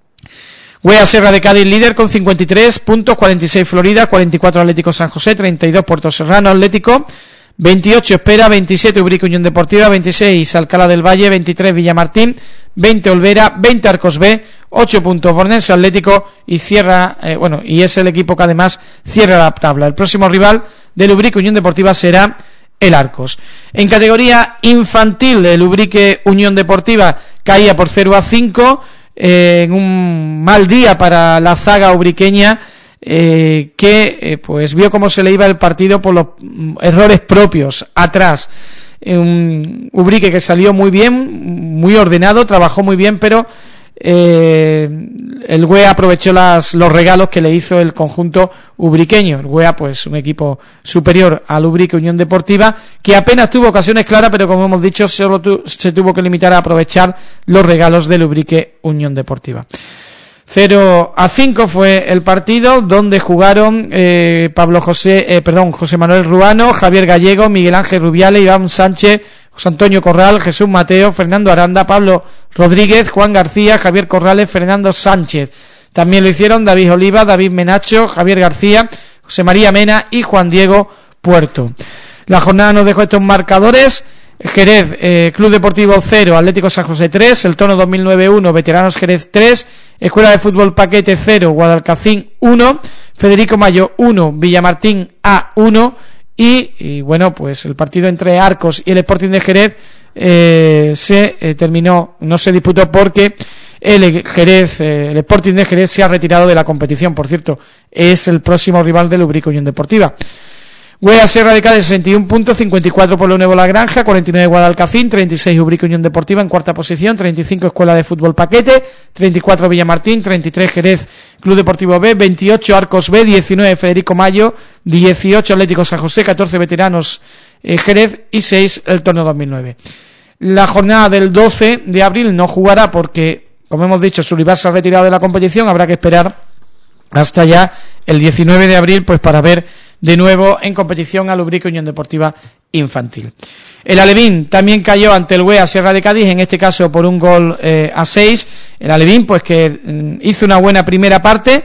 Güea Sierra de Cádiz líder con cincuenta y tres puntos, cuarenta y seis Florida, cuarenta y cuatro Atlético San José, treinta y dos Puerto Serrano Atlético, veintiocho Espera, veintisiete Ubrique Unión Deportiva, veintiséis Alcalá del Valle, veintitrés Villamartín, veinte Olvera, veinte Arcos B, ocho puntos Bornense Atlético y cierra, eh, bueno, y es el equipo que además cierra la tabla. El próximo rival del Ubrique Unión Deportiva será el Arcos. En categoría infantil, el Ubrique Unión Deportiva caía por cero a cinco, eh, en un mal día para la zaga ubriqueña, eh, que eh, pues vio cómo se le iba el partido por los mm, errores propios atrás. Un Ubrique que salió muy bien, muy ordenado, trabajó muy bien, pero eh, el Güea aprovechó las, los regalos que le hizo el conjunto ubriqueño. El Güea, pues un equipo superior al Ubrique Unión Deportiva, que apenas tuvo ocasiones claras, pero como hemos dicho, solo tu, se tuvo que limitar a aprovechar los regalos del Ubrique Unión Deportiva. cero a cinco fue el partido, donde jugaron eh, Pablo José, eh, perdón, José Manuel Ruano, Javier Gallego, Miguel Ángel Rubiales, Iván Sánchez, José Antonio Corral, Jesús Mateo, Fernando Aranda, Pablo Rodríguez, Juan García, Javier Corrales, Fernando Sánchez. También lo hicieron David Oliva, David Menacho, Javier García, José María Mena y Juan Diego Puerto. La jornada nos dejó estos marcadores: Jerez, eh, Club Deportivo cero, Atlético San José tres, El Tono dos mil nueve uno, Veteranos Jerez tres, Escuela de Fútbol Paquete cero, Guadalcacín uno, Federico Mayo uno, Villamartín A uno, y, y bueno, pues el partido entre Arcos y el Sporting de Jerez eh, se eh, terminó, no se disputó porque el Jerez, eh, el Sporting de Jerez se ha retirado de la competición. Por cierto, es el próximo rival del Ubrique Unión Deportiva. Güea Sierra de Cádiz sesenta y un puntos, cincuenta y cuatro por lo Nuevo La Granja, cuarenta y nueve Guadalcacín, treinta y seis Ubrique Unión Deportiva en cuarta posición, treinta y cinco Escuela de Fútbol Paquete, treinta y cuatro Villamartín, treinta y tres Jerez Club Deportivo B, veintiocho Arcos B, diecinueve Federico Mayo, dieciocho Atlético San José, catorce Veteranos eh, Jerez y seis El Torneo dos mil nueve. La jornada del doce de abril no jugará porque, como hemos dicho, su rival se ha retirado de la competición. Habrá que esperar hasta ya el diecinueve de abril pues para ver de nuevo en competición al Ubrique Unión Deportiva Infantil. El Alevín también cayó ante el Güea Sierra de Cádiz, en este caso por un gol eh, a seis. El Alevín pues que mm, hizo una buena primera parte,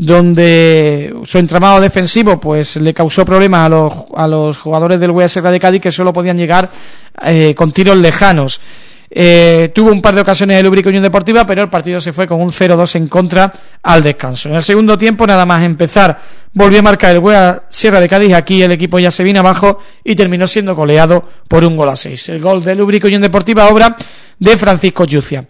donde su entramado defensivo pues le causó problemas a los, a los jugadores del Güea Sierra de Cádiz, que solo podían llegar eh, con tiros lejanos. Eh, tuvo un par de ocasiones el Ubrique Unión Deportiva, pero el partido se fue con un cero dos en contra al descanso. En el segundo tiempo, nada más empezar, volvió a marcar el Güea Sierra de Cádiz. Aquí el equipo ya se vino abajo y terminó siendo goleado por un gol a seis. El gol del Ubrique Unión Deportiva, obra de Francisco Yucia.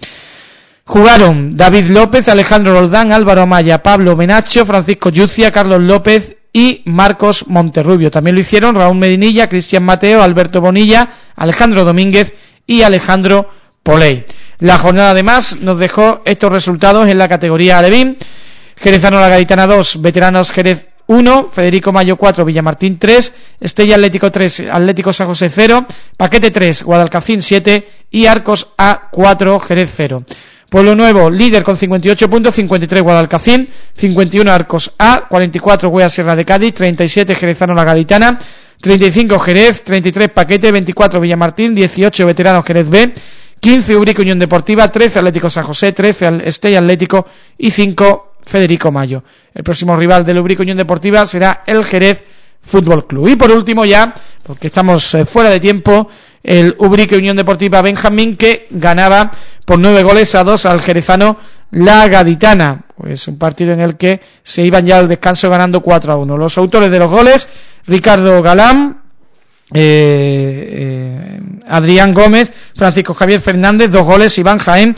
Jugaron David López, Alejandro Roldán, Álvaro Amaya, Pablo Menacho, Francisco Yucia, Carlos López y Marcos Monterrubio. También lo hicieron Raúl Medinilla, Cristian Mateo, Alberto Bonilla, Alejandro Domínguez y Alejandro Poley. La jornada además nos dejó estos resultados en la categoría Alevín: Jerezano La Garitana dos, Veteranos Jerez uno, Federico Mayo cuatro, Villamartín tres, Estella Atlético tres, Atlético San José cero, Paquete tres, Guadalcacín siete y Arcos A cuatro, Jerez cero. Pueblo Nuevo, líder con cincuenta y ocho puntos, cincuenta y tres Guadalcacín, cincuenta y uno Arcos A, cuarenta y cuatro Güea Sierra de Cádiz, treinta y siete Jerezano La Gaditana, treinta y cinco Jerez, treinta y tres Paquete, veinticuatro Villamartín, dieciocho Veteranos Jerez B, quince Ubrique Unión Deportiva, trece Atlético San José, trece Estella Atlético y cinco Federico Mayo. El próximo rival del Ubrique Unión Deportiva será el Jerez Fútbol Club. Y por último ya, porque estamos eh, fuera de tiempo, el Ubrique Unión Deportiva Benjamín, que ganaba por nueve goles a dos al jerezano La Gaditana. Pues un partido en el que se iban ya al descanso ganando cuatro a uno. Los autores de los goles: Ricardo Galán, eh, eh, Adrián Gómez, Francisco Javier Fernández, dos goles, Iván Jaén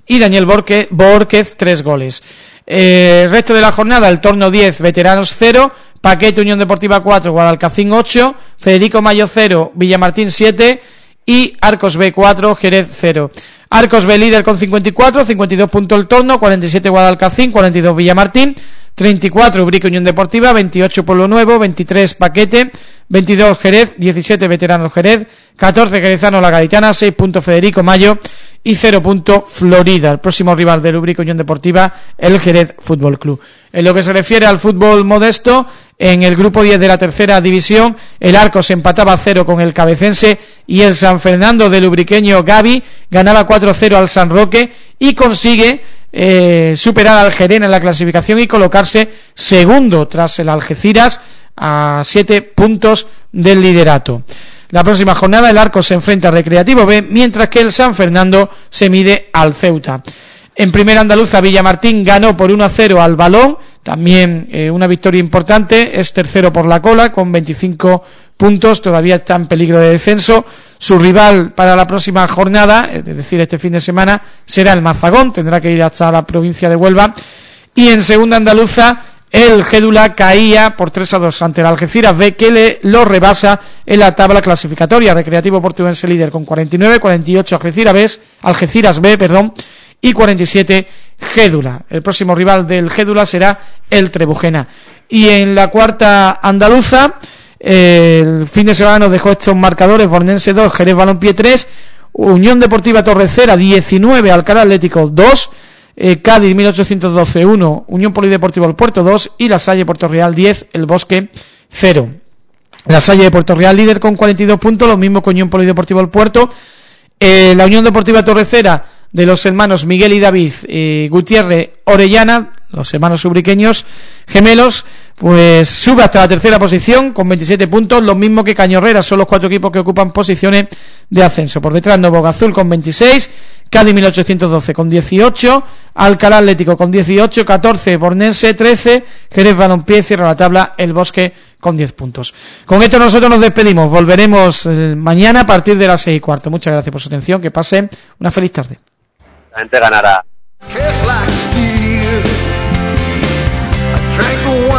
y Daniel Borque, Borquez tres goles. Eh, el resto de la jornada, el torno diez, Veteranos cero, Paquete Unión Deportiva cuatro, Guadalcacín ocho, Federico Mayo cero, Villamartín siete y Arcos B cuatro, Jerez cero. Arcos B líder con cincuenta y cuatro, cincuenta y dos puntos el torno, cuarenta y siete Guadalcacín, cuarenta y dos Villamartín, treinta y cuatro Ubrique Unión Deportiva, veintiocho Pueblo Nuevo, veintitrés Paquete, veintidós Jerez, diecisiete Veteranos Jerez, catorce Jerezano La Garitana, seis puntos Federico Mayo y cero puntos Florida. El próximo rival del Ubrique Unión Deportiva, el Jerez Fútbol Club. En lo que se refiere al fútbol modesto, en el grupo diez de la tercera división, el Arcos empataba a cero con el Cabecense y el San Fernando del ubriqueño Gavi ganaba cuatro a cero al San Roque y consigue eh, superar al Gerena en la clasificación y colocarse segundo tras el Algeciras a siete puntos del liderato. La próxima jornada el Arcos se enfrenta al Recreativo B, mientras que el San Fernando se mide al Ceuta. En primera andaluza, Villamartín ganó por uno a cero al Balón, también eh, una victoria importante, es tercero por la cola con veinticinco puntos, todavía está en peligro de descenso. Su rival para la próxima jornada, es decir, este fin de semana, será el Mazagón, tendrá que ir hasta la provincia de Huelva. Y en segunda andaluza, el Gédula caía por tres a dos ante el Algeciras B, que le lo rebasa en la tabla clasificatoria. Recreativo Portuense líder con cuarenta y nueve, cuarenta y ocho Algeciras B, Algeciras B, perdón, y cuarenta y siete Gédula. El próximo rival del Gédula será el Trebujena. Y en la cuarta andaluza, eh, el fin de semana nos dejó estos marcadores: Bornense dos, Jerez Balompié tres, Unión Deportiva Torrecera diecinueve, Alcalá Atlético dos, eh, Cádiz mil ochocientos doce uno, Unión Polideportiva El Puerto dos y La Salle Puerto Real diez, El Bosque cero. La Salle de Puerto Real líder con cuarenta y dos puntos, lo mismo que Unión Polideportiva El Puerto. Eh, la Unión Deportiva Torrecera de los hermanos Miguel y David eh, Gutiérrez Orellana, los hermanos ubriqueños gemelos, pues sube hasta la tercera posición con veintisiete puntos, lo mismo que Cañorrera. Son los cuatro equipos que ocupan posiciones de ascenso. Por detrás Novo Azul con veintiséis, Cádiz mil ochocientos doce con dieciocho, Alcalá Atlético con dieciocho, catorce Bornense, trece, Jerez Balompié, cierra la tabla El Bosque con diez puntos. Con esto nosotros nos despedimos, volveremos eh, mañana a partir de las seis y cuarto. Muchas gracias por su atención, que pasen una feliz tarde. La gente ganará.